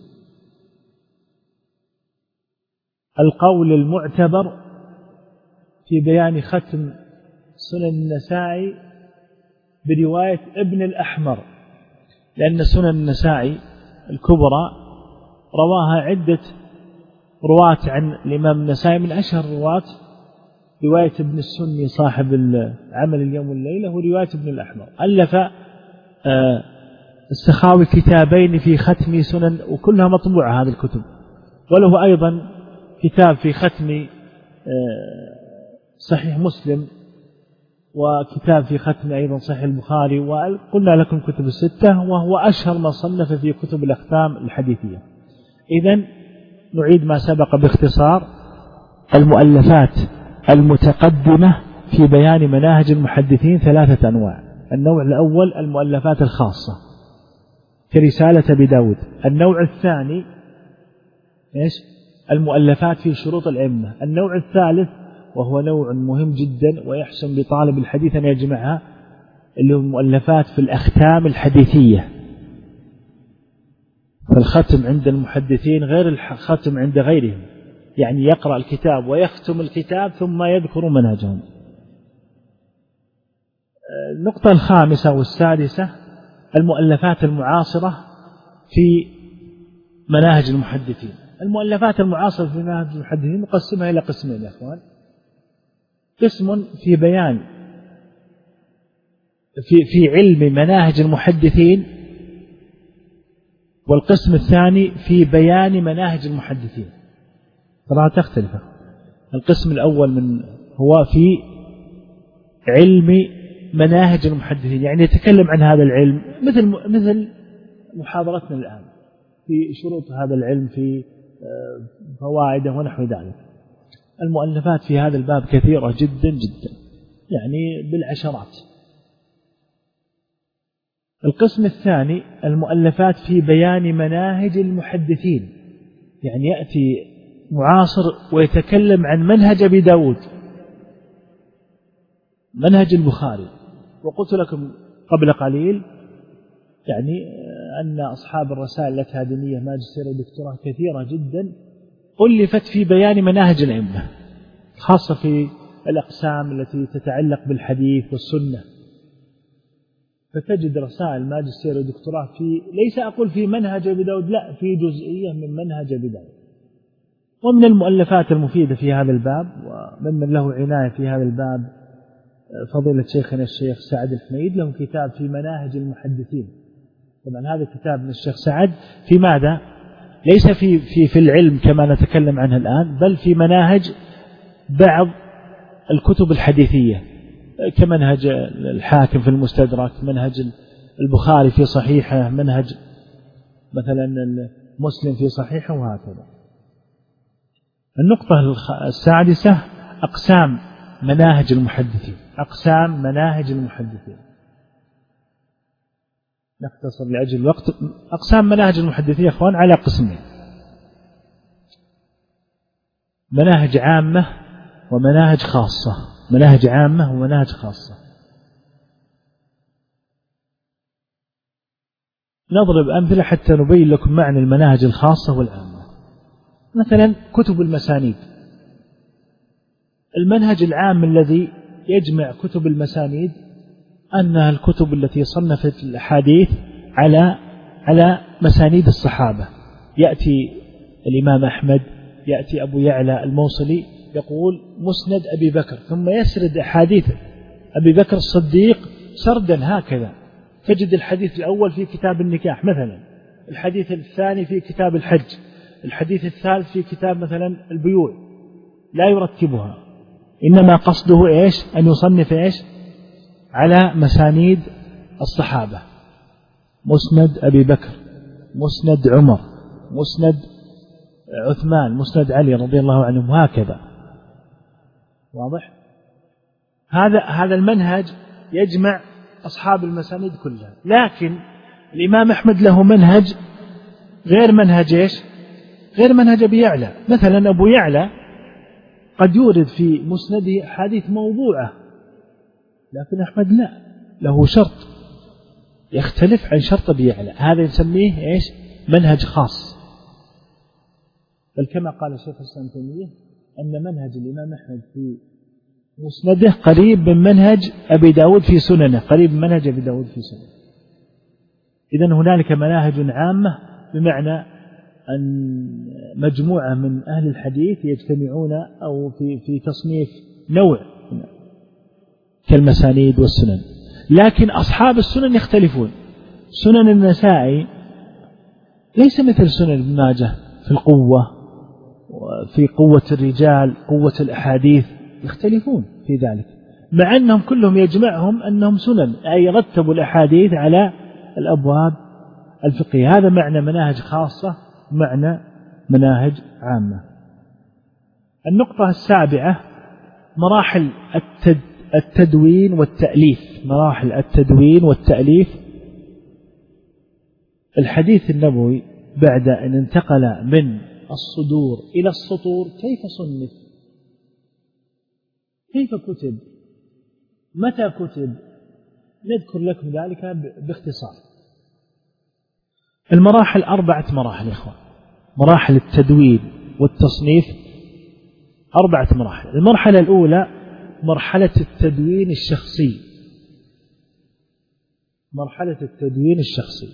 القول المعتبر في بيان ختم سنن النسائي برواية ابن الأحمر، لأن سنن النسائي الكبرى رواها عدة رواة عن الإمام النسائي، من أشهر رواة رواية ابن السني صاحب عمل اليوم والليلة ورواية ابن الأحمر. ألف السخاوي كتابين في ختم سنن وكلها مطبوعة هذه الكتب، وله أيضا كتاب في ختم صحيح مسلم، وكتاب في ختم أيضا صحيح البخاري، وقلنا لكم كتب الستة، وهو أشهر ما صنف في كتب الأختام الحديثية. إذن نعيد ما سبق باختصار: المؤلفات المتقدمة في بيان مناهج المحدثين ثلاثة أنواع. النوع الأول المؤلفات الخاصة كرسالة أبي داود. النوع الثاني المؤلفات في شروط الأئمة. النوع الثالث وهو نوع مهم جدا ويحسن بطالب الحديث أن يجمعها، اللي هو المؤلفات في الأختام الحديثية. فالختم عند المحدثين غير الختم عند غيرهم، يعني يقرأ الكتاب ويختم الكتاب ثم يذكر منهجهم. النقطة الخامسة والسادسة المؤلفات المعاصرة في مناهج المحدثين. المؤلفات المعاصرة في مناهج المحدثين نقسمها إلى قسمين يا أخوان: قسم في بيان في علم مناهج المحدثين، والقسم الثاني في بيان مناهج المحدثين. طبعا تختلف. القسم الأول هو في علم مناهج المحدثين، يعني يتكلم عن هذا العلم مثل محاضرتنا الآن في شروط هذا العلم، في فوائده ونحو ذلك. المؤلفات في هذا الباب كثيرة جدا جدا، يعني بالعشرات. القسم الثاني المؤلفات في بيان مناهج المحدثين، يعني يأتي معاصر ويتكلم عن منهج أبي داود، منهج البخاري. وقلت لكم قبل قليل يعني أن أصحاب الرسائل الأكاديمية ماجستير ودكتوراه كثيرة جدا ألفت في بيان مناهج الأئمة، خاصة في الأقسام التي تتعلق بالحديث والسنة. فتجد رسائل ماجستير ودكتوراه في، ليس أقول في منهج أبي داود، لا، في جزئية من منهج أبي داود. ومن المؤلفات المفيدة في هذا الباب ومن له عناية في هذا الباب فضيلة شيخنا الشيخ سعد الحميد، له كتاب في مناهج المحدثين. طبعا هذا الكتاب من الشيخ سعد في ماذا؟ ليس في العلم كما نتكلم عنه الآن، بل في مناهج بعض الكتب الحديثية، كمنهج الحاكم في المستدرك، منهج البخاري في صحيحه، منهج مثلا مسلم في صحيحه وهكذا. النقطة السادسة أقسام مناهج المحدثين. أقسام مناهج المحدثين، نختصر لأجل الوقت. أقسام مناهج المحدثين يا أخوان على قسمين: مناهج عامة ومناهج خاصة. مناهج عامة ومناهج خاصة. نضرب أمثلة حتى نبين لكم معنى المناهج الخاصة والعامة. مثلا كتب المسانيد. المنهج العام الذي يجمع كتب المسانيد أنها الكتب التي صنفت الأحاديث على مسانيد الصحابة. يأتي الإمام أحمد، يأتي أبو يعلى الموصلي يقول مسند أبي بكر، ثم يسرد أحاديث أبي بكر الصديق سردا هكذا. تجد الحديث الأول في كتاب النكاح مثلا، الحديث الثاني في كتاب الحج، الحديث الثالث في كتاب مثلا البيوع. لا يرتبها، إنما قصده إيش؟ أن يصنف إيش؟ على مسانيد الصحابة: مسند أبي بكر، مسند عمر، مسند عثمان، مسند علي رضي الله عنهم، وهكذا. واضح؟ هذا المنهج يجمع أصحاب المسانيد كلها. لكن الإمام أحمد له منهج غير منهج إيش؟ غير منهج أبي يعلى. مثلا أبو يعلى قد يورد في مسنده حديث موضوعة، لكن أحمد لا، له شرط يختلف عن شرط أبي يعلى. هذا نسميه إيش؟ منهج خاص. بل كما قال الشيخ الإسلام ابن تيمية أن منهج الإمام أحمد في مسنده قريب من منهج أبي داود في سننه، قريب من منهج أبي داود في سننه. إذن هنالك مناهج عامة، بمعنى أن مجموعة من أهل الحديث يجتمعون أو في تصنيف نوع كالمسانيد والسنن. لكن أصحاب السنن يختلفون. سنن النسائي ليس مثل سنن ابن ماجه في القوة، في قوة الرجال، قوة الأحاديث، يختلفون في ذلك، مع أنهم كلهم يجمعهم أنهم سنن، أي رتبوا الأحاديث على الأبواب الفقهية. هذا معنى مناهج خاصة، معنى مناهج عامة. النقطة السابعة مراحل التدوين والتأليف. مراحل التدوين والتأليف. الحديث النبوي بعد أن انتقل من الصدور إلى السطور كيف صنف؟ كيف كتب؟ متى كتب؟ نذكر لكم ذلك باختصار. المراحل 4 مراحل يا إخوان. مراحل التدوين والتصنيف 4 مراحل. المرحلة الأولى مرحلة التدوين الشخصي. مرحلة التدوين الشخصي،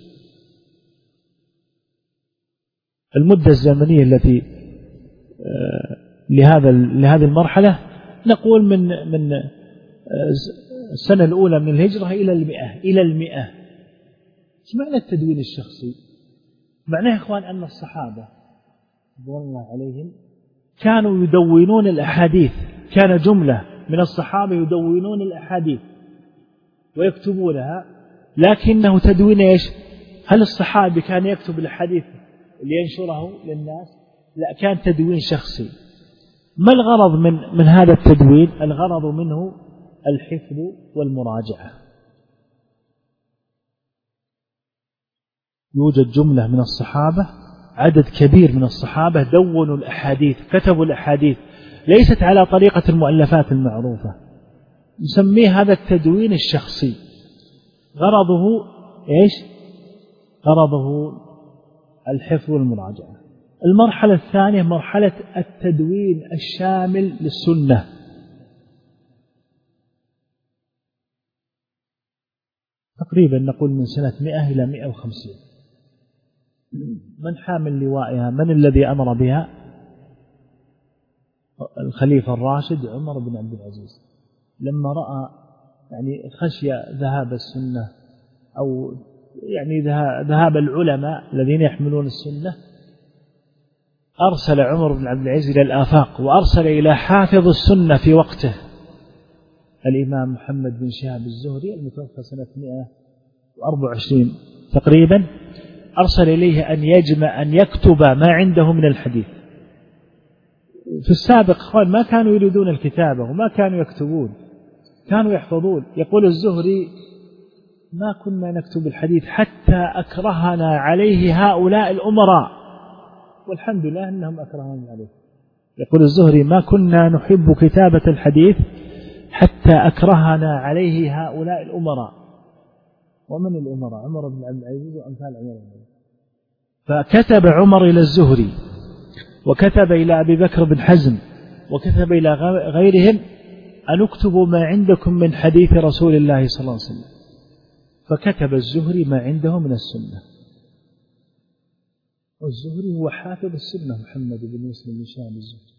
المدة الزمنية التي لهذه المرحلة نقول من السنة الأولى من الهجرة إلى المئة. ايش معنى التدوين الشخصي؟ معناه إخوان أن الصحابة رضوان الله عليهم كانوا يدونون الأحاديث. كان جملة من الصحابة يدونون الأحاديث ويكتبونها، لكنه تدوين إيش؟ هل الصحابي كان يكتب الحديث لينشره للناس؟ لا، كان تدوين شخصي. ما الغرض من هذا التدوين؟ الغرض منه الحفظ والمراجعة. يوجد جملة من الصحابة، عدد كبير من الصحابة دونوا الأحاديث، كتبوا الأحاديث، ليست على طريقة المؤلفات المعروفة. نسميه هذا التدوين الشخصي. غرضه إيش؟ غرضه الحفظ والمراجعة. المرحلة الثانية مرحلة التدوين الشامل للسنة. تقريبا نقول من سنة 100 إلى 150. من حامل لوائها؟ من الذي أمر بها؟ الخليفة الراشد عمر بن عبد العزيز، لما رأى خشي ذهاب السنة أو ذهاب العلماء الذين يحملون السنة، أرسل عمر بن عبد العزيز إلى الآفاق، وأرسل إلى حافظ السنة في وقته الإمام محمد بن شهاب الزهري المتوفى سنة 124 تقريبا، أرسل إليه أن يجمع أن يكتب ما عنده من الحديث. في السابق أخوان ما كانوا يريدون الكتابة وما كانوا يكتبون، كانوا يحفظون. يقول الزهري ما كنا نكتب الحديث حتى أكرهنا عليه هؤلاء الأمراء، والحمد لله أنهم أكرهنا عليه. يقول الزهري ما كنا نحب كتابة الحديث حتى أكرهنا عليه هؤلاء الأمراء. ومن الأمراء؟ عمر بن عبد العزيز وأمثال عمر بن عبد العزيز. فكتب عمر إلى الزهري وكتب إلى أبي بكر بن حزم وكتب إلى غيرهم أن اكتبوا ما عندكم من حديث رسول الله صلى الله عليه وسلم. فكتب الزهري ما عنده من السنة، والزهري هو حافظ السنة محمد بن مسلم بن شهاب الزهري.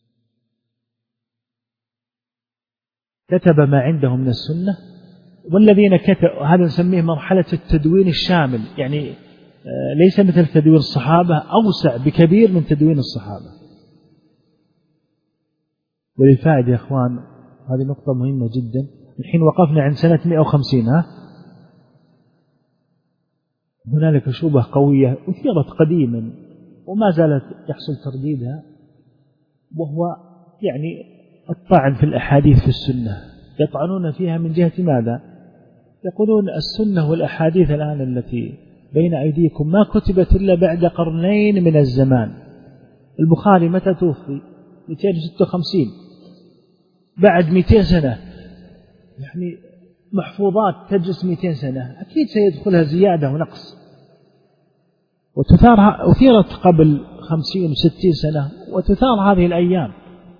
كتب ما عنده من السنة. والذين كتبوا هذا نسميه مرحلة التدوين الشامل، يعني ليس مثل تدوين الصحابة، أوسع بكبير من تدوين الصحابة. وللفائدة يا أخوان هذه نقطة مهمة جدا. الحين وقفنا عند سنة 150. هنالك شبهة قوية أثيرت قديما وما زالت يحصل ترديدها، وهو يعني الطعن في الأحاديث في السنة. يطعنون فيها من جهة ماذا؟ يقولون السنة والأحاديث الآن التي بين أيديكم ما كتبت إلا بعد قرنين من الزمان. البخاري متى توفي؟ 256، بعد 200 سنة، يعني محفوظات تجلس 200 سنة، أكيد سيدخلها زيادة ونقص. أثيرت قبل 50 و60 سنة وتثار هذه الأيام.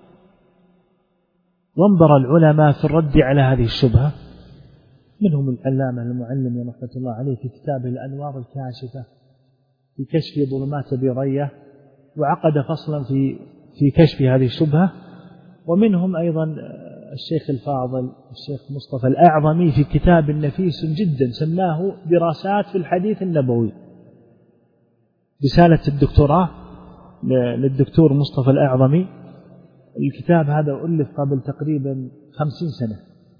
وانظر العلماء في الرد على هذه الشبهة، منهم العلامة المعلم رحمة الله عليه في كتابه الأنوار الكاشفة في كشف ظلمات أبي رية، وعقد فصلا في كشف هذه الشبهة. ومنهم أيضا الشيخ الفاضل الشيخ مصطفى الأعظمي في كتاب نفيس جدا سماه دراسات في الحديث النبوي، رسالة الدكتوراه للدكتور مصطفى الأعظمي. الكتاب هذا ألف قبل تقريبا 50 سنة،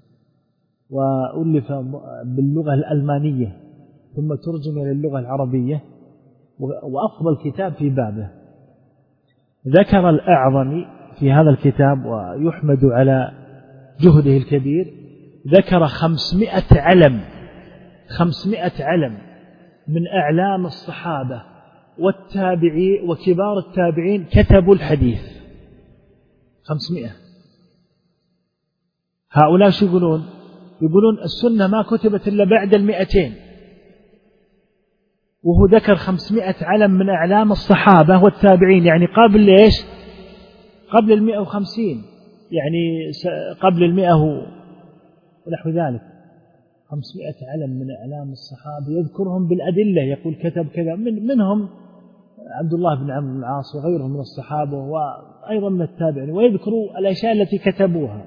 وألف باللغة الألمانية ثم ترجم إلى اللغة العربية، وأفضل كتاب في بابه. ذكر الأعظمي في هذا الكتاب ويحمد على جهده الكبير، ذكر 500 علم من أعلام الصحابة والتابعين وكبار التابعين كتبوا الحديث. 500. هؤلاء شو يقولون؟ يقولون السنة ما كتبت إلا بعد 200، وهو ذكر 500 علم من أعلام الصحابة والتابعين، يعني قبل إيش؟ قبل 150، يعني قبل 100 ونحو ذلك. 500 علم من أعلام الصحابة يذكرهم بالأدلة، يقول كتب كذا، منهم عبد الله بن عمرو بن العاص وغيرهم من الصحابة وأيضا من التابعين، ويذكروا الأشياء التي كتبوها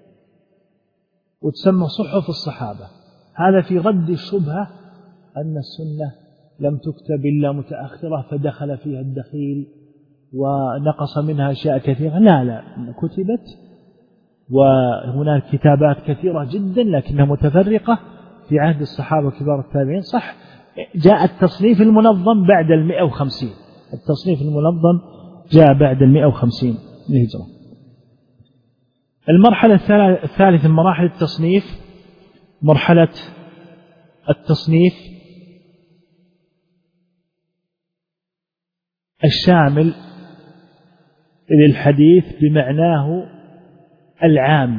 وتسمى صحف الصحابة. هذا في رد الشبهة أن السنة لم تكتب إلا متأخرة فدخل فيها الدخيل ونقص منها أشياء كثيرة. لا، كتبت، وهناك كتابات كثيرة جدا لكنها متفرقة في عهد الصحابة وكبار التابعين. صح، جاء التصنيف المنظم بعد 150، التصنيف المنظم جاء بعد 150 للهجرة. المرحلة الثالثة من مراحل التصنيف مرحلة التصنيف الشامل للحديث بمعناه العام،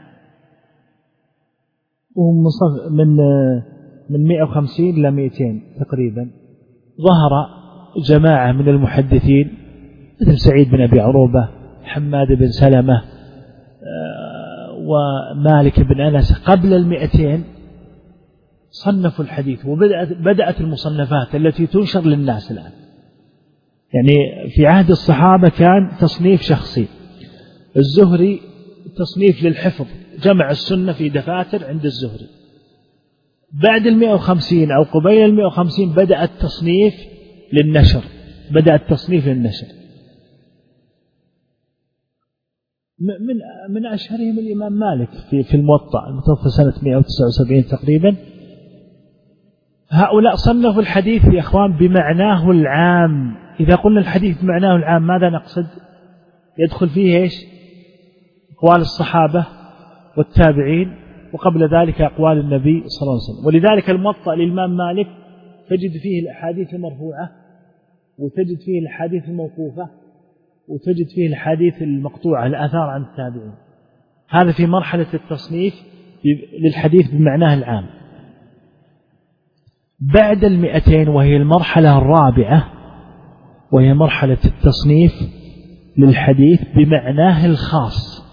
من 150 إلى 200 تقريبا. ظهر جماعة من المحدثين مثل سعيد بن أبي عروبة، حماد بن سلمة، ومالك بن أنس قبل 200 صنفوا الحديث، وبدأت المصنفات التي تنشر للناس الآن. يعني في عهد الصحابة كان تصنيف شخصي، الزهري تصنيف للحفظ، جمع السنة في دفاتر عند الزهري. بعد 150 أو قبيل 150 بدأ التصنيف للنشر، من أشهرهم الإمام مالك في الموطأ سنة 179 تقريبا. هؤلاء صنفوا الحديث يا إخوان بمعناه العام. إذا قلنا الحديث بمعناه العام ماذا نقصد؟ يدخل فيه إيش؟ أقوال الصحابة والتابعين، وقبل ذلك أقوال النبي صلى الله عليه وسلم. ولذلك الموطأ للإمام مالك تجد فيه الأحاديث المرفوعة، وتجد فيه الأحاديث الموقوفة، وتجد فيه الأحاديث المقطوعة، الآثار عن التابعين. هذا في مرحلة التصنيف للحديث بمعناه العام. بعد 200 وهي المرحلة الرابعة، وهي مرحلة التصنيف للحديث بمعناه الخاص،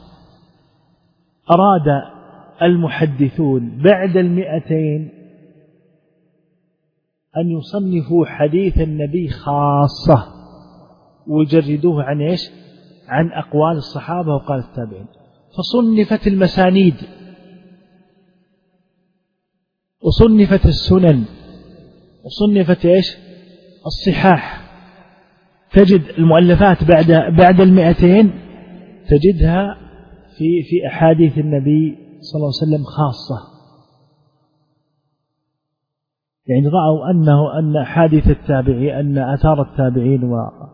أراد المحدثون بعد 200 أن يصنفوا حديث النبي خاصة ويجردوه عن إيش؟ عن أقوال الصحابة وقال التابعين. فصنفت المسانيد، وصنفت السنن، وصنفت إيش؟ الصحاح. تجد المؤلفات بعد 200 تجدها في أحاديث النبي صلى الله عليه وسلم خاصة. يعني رأوا أن أحاديث التابعين، أن آثار التابعين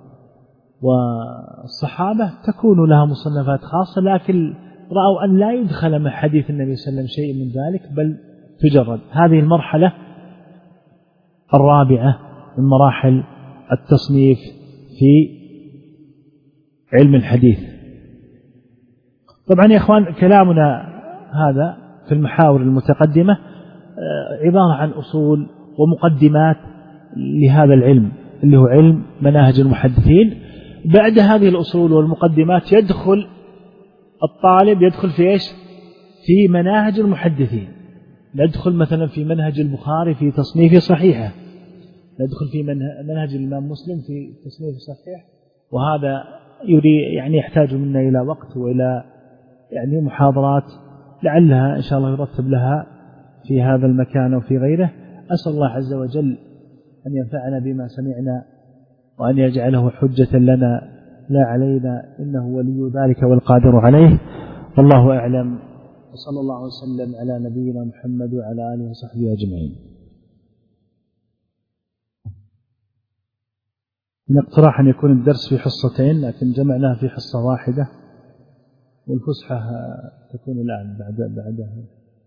والصحابة تكون لها مصنفات خاصة، لكن رأوا أن لا يدخل من حديث النبي صلى الله عليه وسلم شيء من ذلك، بل تجرد. هذه المرحلة الرابعة من مراحل التصنيف في علم الحديث. طبعا يا إخوان كلامنا هذا في المحاور المتقدمة عبارة عن أصول ومقدمات لهذا العلم اللي هو علم مناهج المحدثين. بعد هذه الأصول والمقدمات يدخل الطالب في إيش؟ في مناهج المحدثين. ندخل مثلا في منهج البخاري في تصنيف صحيحة، ندخل في منهج الإمام مسلم في تصنيف صحيح. وهذا يعني يحتاج منا إلى وقت وإلى يعني محاضرات لعلها إن شاء الله يرتب لها في هذا المكان وفي غيره. أسأل الله عز وجل أن ينفعنا بما سمعنا، وأن يجعله حجة لنا لا علينا، إنه ولي ذلك والقادر عليه. والله أعلم، وصلى الله وسلم على نبينا محمد وعلى آله وصحبه أجمعين. من اقتراح أن يكون الدرس في حصتين، لكن جمعناه في حصة واحدة، والفسحة تكون الآن بعدها.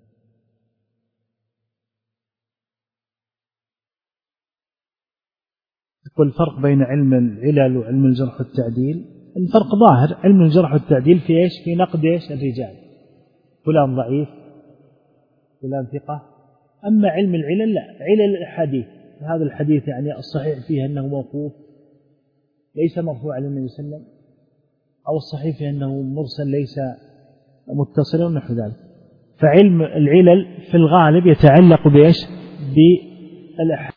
يقول الفرق بين علم العلل وعلم الجرح والتعديل. الفرق ظاهر، علم الجرح والتعديل في إيش؟ في نقد إيش؟ الرجال، فلان ضعيف فلان ثقة. أما علم العلل لا، علل الحديث، هذا الحديث يعني الصحيح فيه أنه موقوف ليس مرفوع على النبي صلى الله عليه وسلم، أو الصحيح فيه أنه مرسل ليس متصلا ونحو ذلك. فعلم العلل في الغالب يتعلق بإيش؟ بالأحاديث